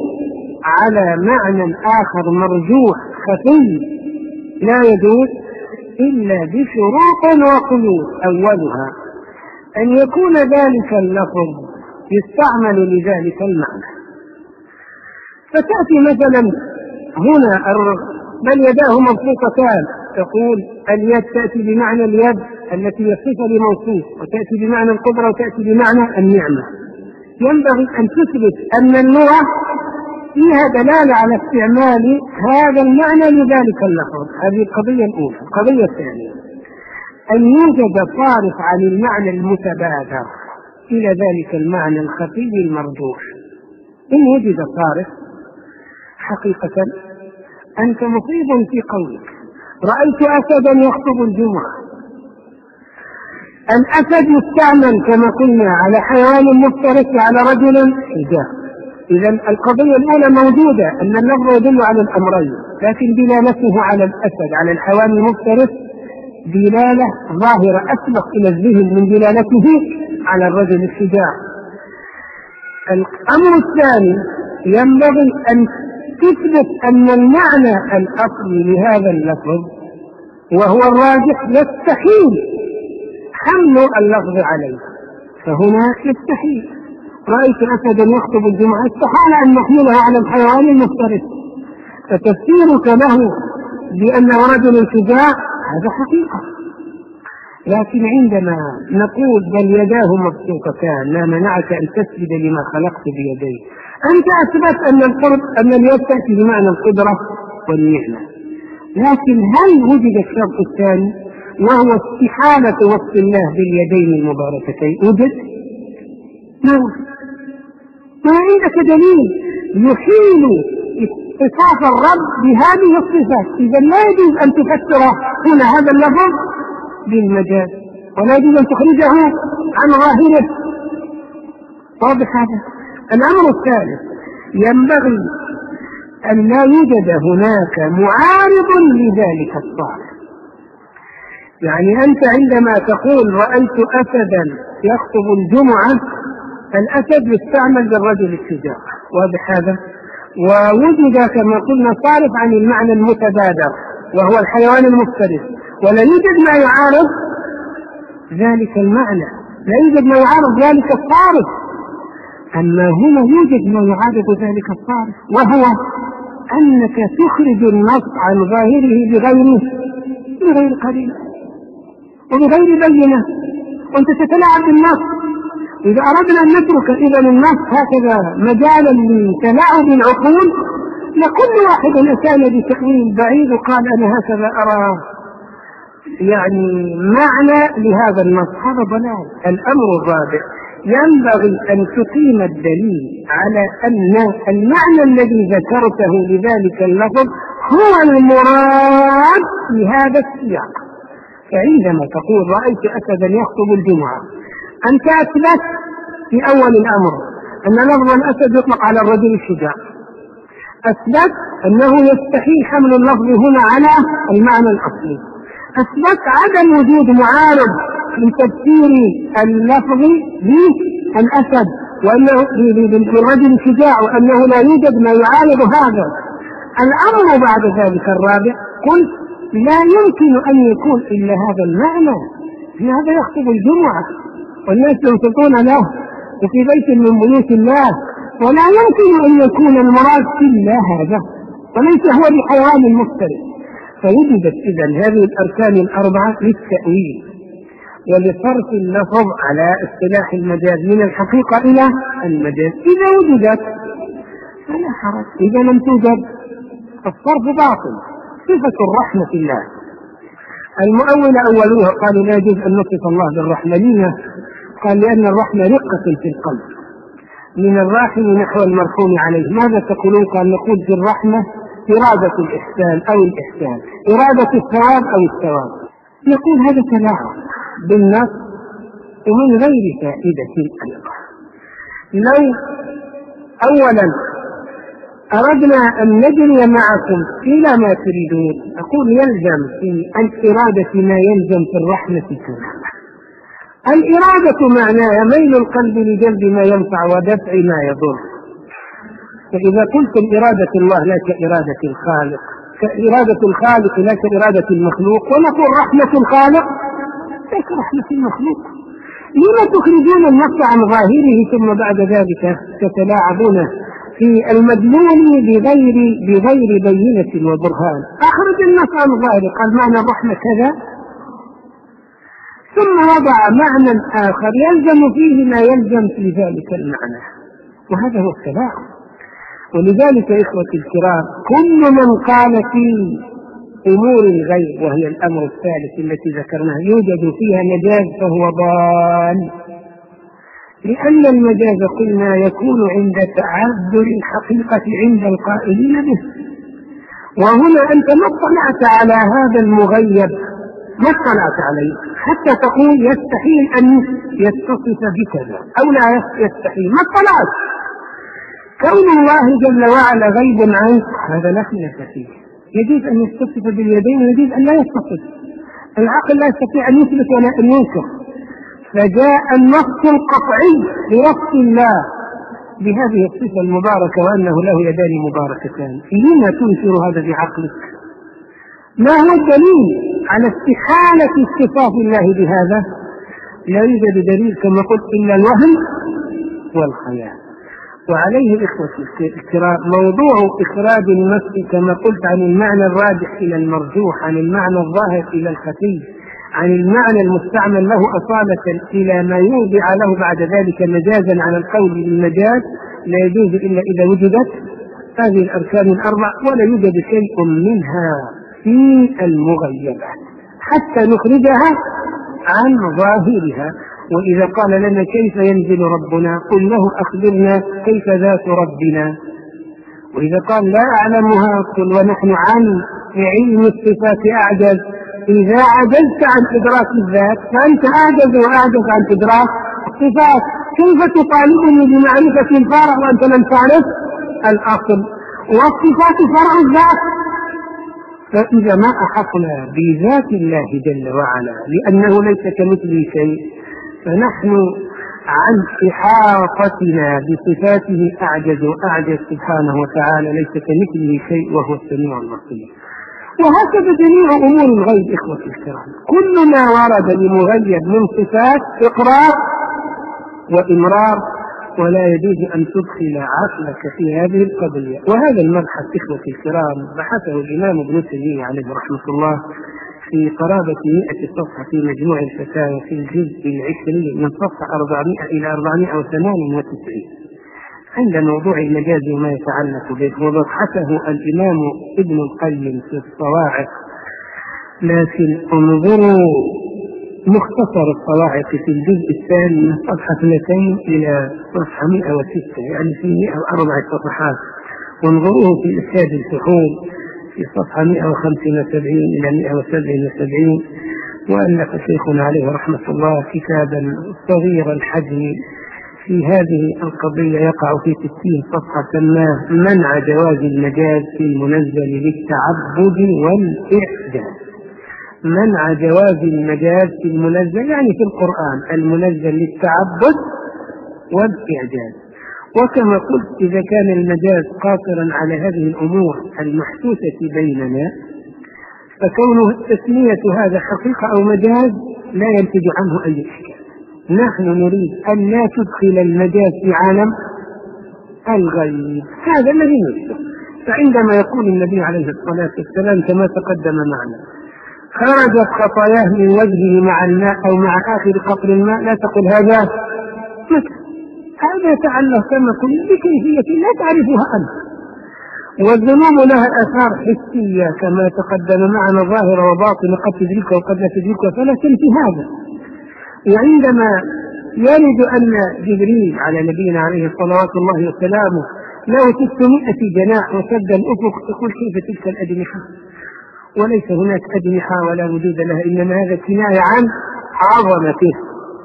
على معنى آخر مرجوح خفي، لا يجوز إلا بشروط وقيود. أولها أن يكون ذلك اللفظ يستعمل لذلك المعنى. فتأتي مثلا هنا بل يداه مبسوطتان، تقول اليد تأتي بمعنى اليد التي يصف لموصوف، وتأتي بمعنى القدرة، وتأتي بمعنى النعمة. ينبغي أن تثبت أن اللغة فيها دلالة على استعمال هذا المعنى لذلك اللفظ. هذه القضية الأولى. القضية الثانية أن يوجد صارف عن المعنى المتبادر إلى ذلك المعنى الخفي المرجوح. إن وجد صارف حقيقة أنت مصيب في قولك رأيت أسدا يخطب الجمعة. الأسد يستعمل كما قلنا على حيوان مفترس وعلى رجل حجاب. إذا القضية الأولى موجودة، أن اللفظ يدل على الأمرين، لكن دلالته على الأسد على الحيوان المفترس دلالة ظاهرة أسبق إلى الذهن من دلالته على الرجل الشجاع. الأمر الثاني ينبغي أن تثبت أن المعنى الأصلي لهذا اللفظ وهو الراجح يستحيل حمل اللفظ عليه. فهنا يستحيل رأيت أسدا يخطب الجمعة، استحال أن نحملها على الحيوان المفترس. فتفسيرك له بأنه رجل شجاع هذا حقيقة. لكن عندما نقول بل يداه مبسوطتان لا منعك أن تسجد لما خلقت بيديه، أنت أثبت أن القرب أن اليد تأتي بمعنى القدرة والنعمة. لكن هل وجد الشرط الثاني وهو استحالة وصف الله باليدين المباركتين؟ وجد؟ ما وجد. ما عندك دليل يحيل اتصاف الرب بهذه الصفات. إذا لا يجوز أن تفسر هنا هذا اللفظ بالمجاز، ولا يجوز أن تخرجه عن ظاهره. واضح هذا؟ الأمر الثالث ينبغي أن لا يوجد هناك معارض لذلك الصالح. يعني أنت عندما تقول رأيت أسدا يخطب الجمعة، الأسد يستعمل بالرجل الشجاع، واضح هذا؟ ووجد كما قلنا صارف عن المعنى المتبادر وهو الحيوان المفترس، ولا يوجد ما يعارض ذلك المعنى، لا يوجد ما يعارض ذلك الصارف. أما هنا يوجد ما يعارض ذلك الصارف، وهو أنك تخرج النص عن ظاهره بغير بغير قرينة وبغير بينة، وأنت تتلاعب بالنص. إذا أردنا أن نترك إذن النص هكذا مجالا لتلاعب العقول، لكل واحد أتانا بتأويل بعيد وقال أنا هكذا أرى يعني معنى لهذا النص، هذا ضلال. الأمر الرابع، ينبغي أن تقيم الدليل على أن المعنى الذي ذكرته لذلك اللفظ هو المراد لهذا السياق. فعندما تقول رأيت أسدا يخطب الجمعة، أنت أثبت في أول الأمر أن لفظ الأسد يطلق على الرجل الشجاع، أثبت أنه يستحيل حمل اللفظ هنا على المعنى الأصلي، أثبت عدم وجود معارض لتفسير اللفظ بالأسد وأنه للرجل الشجاع وأنه لا يوجد ما يعارض هذا. الأمر بعد ذلك الرابع، قلت لا يمكن أن يكون إلا هذا المعنى، هذا يخطب الجمعة والناس ينصتون له وفي بيت من بيوت الله، ولا يمكن أن يكون المراد إلا هذا وليس هو الحيوان المفترس. فوجدت إذن هذه الأركان الأربعة للتأويل ولصرف اللفظ على اصطلاح المجاز من الحقيقة إلى المجاز. إذا وجدت فلا حرج، إذا لم توجد الصرف باطل. صفة الرحمة في الله، المؤول أولوها قالوا لا يجوز أن نصف الله بالرحمة. لما؟ قال لأن الرحمة رقة في القلب من الراحم نحو المرحوم عليه. ماذا تقولون؟ قال نقول في الرحمة إرادة الإحسان أو الإحسان، إرادة الثواب أو الثواب. نقول هذا تلاعب بالنص ومن غير فائدة أيضا. لو أولا أردنا أن نجري معكم إلى ما تريدون، أقول يلزم في الإرادة ما يلزم في الرحمة تماما. الإرادة معناها ميل القلب لجلب ما ينفع ودفع ما يضر. فإذا قلت الإرادة الله لا كإرادة الخالق، كإرادة الخالق لا كإرادة المخلوق، ونقول رحمة الخالق لا كرحمة المخلوق، لما تخرجون النص عن ظاهره ثم بعد ذلك تتلاعبون في المدلول بغير بغير بينة وبرهان؟ أخرج النص عن ظاهره، قال معنى الرحمة كذا، ثم وضع معنى آخر يلزم فيه ما يلزم في ذلك المعنى، وهذا هو التلاعب. ولذلك يا إخوتي الكرام، كل من قال في أمور الغيب وهي الأمر الثالث التي ذكرناها يوجد فيها مجاز فهو ضال، لأن المجاز قلنا يكون عند تعذر الحقيقة عند القائلين به. وهنا أنت ما اطلعت على هذا المغيب، ما اطلعت عليه حتى تقول يستحيل أن يتصف بكذا أو لا يستحيل، ما اطلعت. كون الله جل وعلا غيب عنك هذا لا خلاف فيه، يجوز أن يتصف باليدين ويجوز أن لا يتصف. العقل لا يستطيع أن يثبت ولا أن ينكر، فجاء النص القطعي لوصف الله بهذه الصفة المباركة وأنه له يدان مباركتان. لما تنكر هذا بعقلك؟ ما هو الدليل على استحالة اتصاف الله بهذا؟ لا يوجد دليل كما قلت إلا الوهم والخيال. وعليه الإخوة الكرام موضوع إخراج النص كما قلت عن المعنى الراجح إلى المرجوح، عن المعنى الظاهر إلى الخفي، عن المعنى المستعمل له أصالة إلى ما يوضع له بعد ذلك مجازا على القول بالمجاز، لا يجوز إلا إذا وجدت هذه الأركان الأربع، ولا يوجد شيء منها في المغيبات حتى نخرجها عن ظاهرها. وإذا قال لنا كيف ينزل ربنا قل له أخبرنا كيف ذات ربنا. وإذا قال لا أعلمها قل ونحن عن علم الصفات أعجز. إذا عجزت عن إدراك الذات فأنت أعجز وأعجز عن إدراك الصفات، كيف تطالبني بمعرفة الفرع وأنت لم تعرف الأصل؟ والصفات فرع الذات، فإذا ما أحطنا بذات الله جل وعلا لأنه ليس كمثله شيء، فنحن عن إحاطتنا بصفاته أعجز وأعجز سبحانه وتعالى، ليس كمثله شيء وهو السميع البصير. وهكذا جميع أمور الغيب إخوة الكرام، كل ما ورد لمغيب من صفات إقرار وإمرار، ولا يجوز أن تدخل عقلك في هذه القضية. وهذا المبحث إخوة الكرام بحثه الإمام ابن تيمية عليه رحمة الله في قرابة مئة صفحة في مجموع الفتاوى في الجزء العشرين من صفحة أربعمائة إلى أربعمائة وثمانية وتسعين عند موضوع المجاز وما يتعلق به، وبحثه الإمام ابن القيم في الصواعق. لكن انظروا مختصر الصواعق في الجزء الثاني من صفحة اثنتين إلى صفحة مئة وستة، يعني في مئة وأربع صفحات، وانظروه في إرشاد الفحول في صفحة مئة وخمسة وسبعين إلى مئة وسبعة وسبعين. وألف شيخنا عليه رحمة الله كتابا صغير الحجم في هذه القضية يقع في ستين صفحة، سماه منع جواز المجاز في المنزل للتعبد والإعجاز. منع جواز المجاز في المنزل يعني في القرآن المنزل للتعبد والإعجاز. وكما قلت إذا كان المجاز قاصرا على هذه الأمور المحسوسة بيننا، فكونه التسمية هذا حقيقة أو مجاز لا ينتج عنه أي إشكال. نحن نريد أن لا تدخل المجاز في عالم الغيب، هذا الذي نريده. فعندما يقول النبي عليه الصلاة والسلام كما تقدم معنا خرجت خطاياه من وجهه مع الماء أو مع آخر قطر الماء، لا تقل هذا مثل هذا يتعلق كما قلت بكيفية لا تعرفها أنت. والذنوب لها آثار حسية كما تقدم معنا، ظاهرة وباطنة، قد تدركها وقد لا تدركها، فلا تنفي هذا. وعندما يرد أن جبريل على نبينا عليه صلوات الله وسلامه له ستمائة جناح وسد الأفق، تقول كيف تلك الأجنحة وليس هناك أجنحة ولا وجود لها، إنما هذا كناية عن عظمته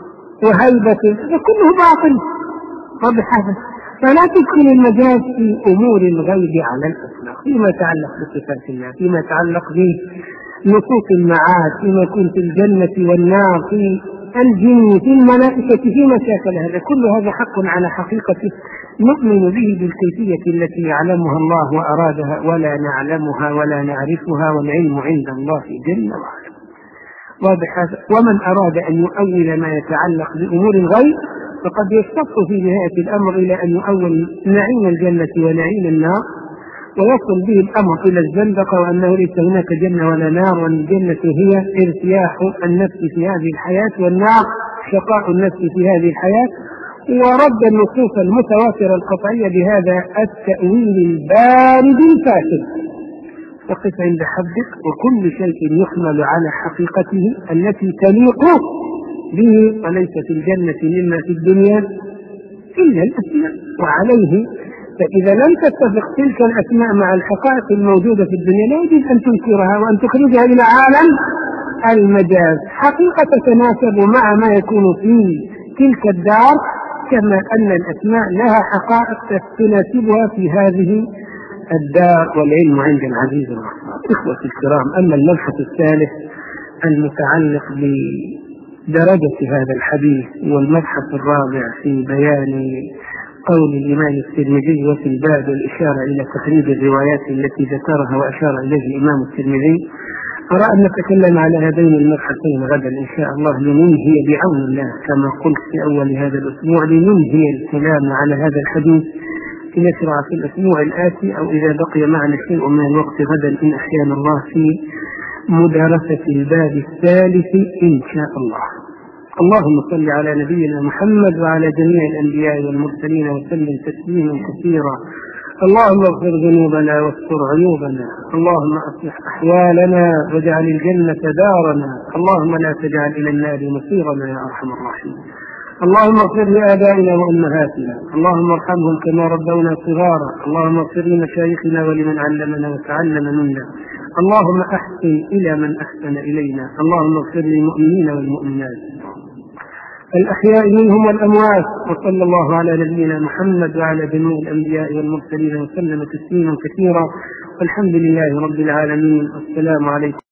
وهيبته، كله باطل. طب هذا فلا تدخل المجاز في أمور الغيب على الأطلاق، فيما يتعلق بصفات الله، فيما يتعلق بنصوص المعاد، فيما يكون في الجنة والنار، في الجن، في الملائكة، في مشاكل هذا كل هذا حق على حقيقته نؤمن به بالكيفية التي يعلمها الله وأرادها ولا نعلمها ولا نعرفها، والعلم عند الله جل وعلا. واضح هذا؟ ومن أراد أن يؤول ما يتعلق بأمور الغيب فقد يشتق في نهاية الأمر إلى أن يؤول نعيم الجنة ونعيم النار، ويصل به الأمر إلى الزندقة وأنه ليس هناك جنة ولا نار، وأن الجنة هي ارتياح النفس في هذه الحياة والنار شقاء النفس في هذه الحياة، ورد النصوص المتواترة القطعية بهذا التأويل البارد الفاسد. وقف عند حدك، وكل شيء يحمل على حقيقته التي تليق به، وليس في الجنة مما في الدنيا إلا الأسماء. وعليه فإذا لم تتفق تلك الأسماء مع الحقائق الموجودة في الدنيا لا يجب أن تنكرها وأن تخرجها إلى عالم المجاز. حقيقة تتناسب مع ما يكون في تلك الدار، كما أن الأسماء لها حقائق تناسبها في هذه الدار، والعلم عند العزيز الغفار. إخوة الكرام، أما المبحث الثالث المتعلق بدرجة هذا الحديث، والمبحث الرابع في بيان قول الإمام الترمذي وفي الباب والإشارة إلى تخريج الروايات التي ذكرها وأشار إليه الإمام الترمذي، أرى أن نتكلم على هذين المبحثين غدا إن شاء الله، لننهي بعون الله كما قلت في أول هذا الأسبوع، لننهي الكلام على هذا الحديث لنشرع في الأسبوع الآتي، أو إذا بقي معنا شيء من الوقت غدا إن أحيانا الله في مدارسة الباب الثالث إن شاء الله. اللهم صل على نبينا محمد وعلى جميع الأنبياء والمرسلين وسلم تسليما كثيرا. اللهم اغفر ذنوبنا واستر عيوبنا، اللهم أصلح أحوالنا واجعل الجنة دارنا، اللهم لا تجعل إلى النار مصيرنا يا أرحم الراحمين. اللهم اغفر لآبائنا وأمهاتنا، اللهم ارحمهم كما ربونا صغارا، اللهم اغفر لمشايخنا ولمن علمنا وتعلم منا، اللهم أحسن إلى من أحسن إلينا، اللهم اغفر للمؤمنين والمؤمنات الأحياء منهم والأموات، وصلى الله على نبينا محمد وعلى جميع الأنبياء والمرسلين وسلم تسليما كثيرا. الحمد لله رب العالمين، والسلام عليكم.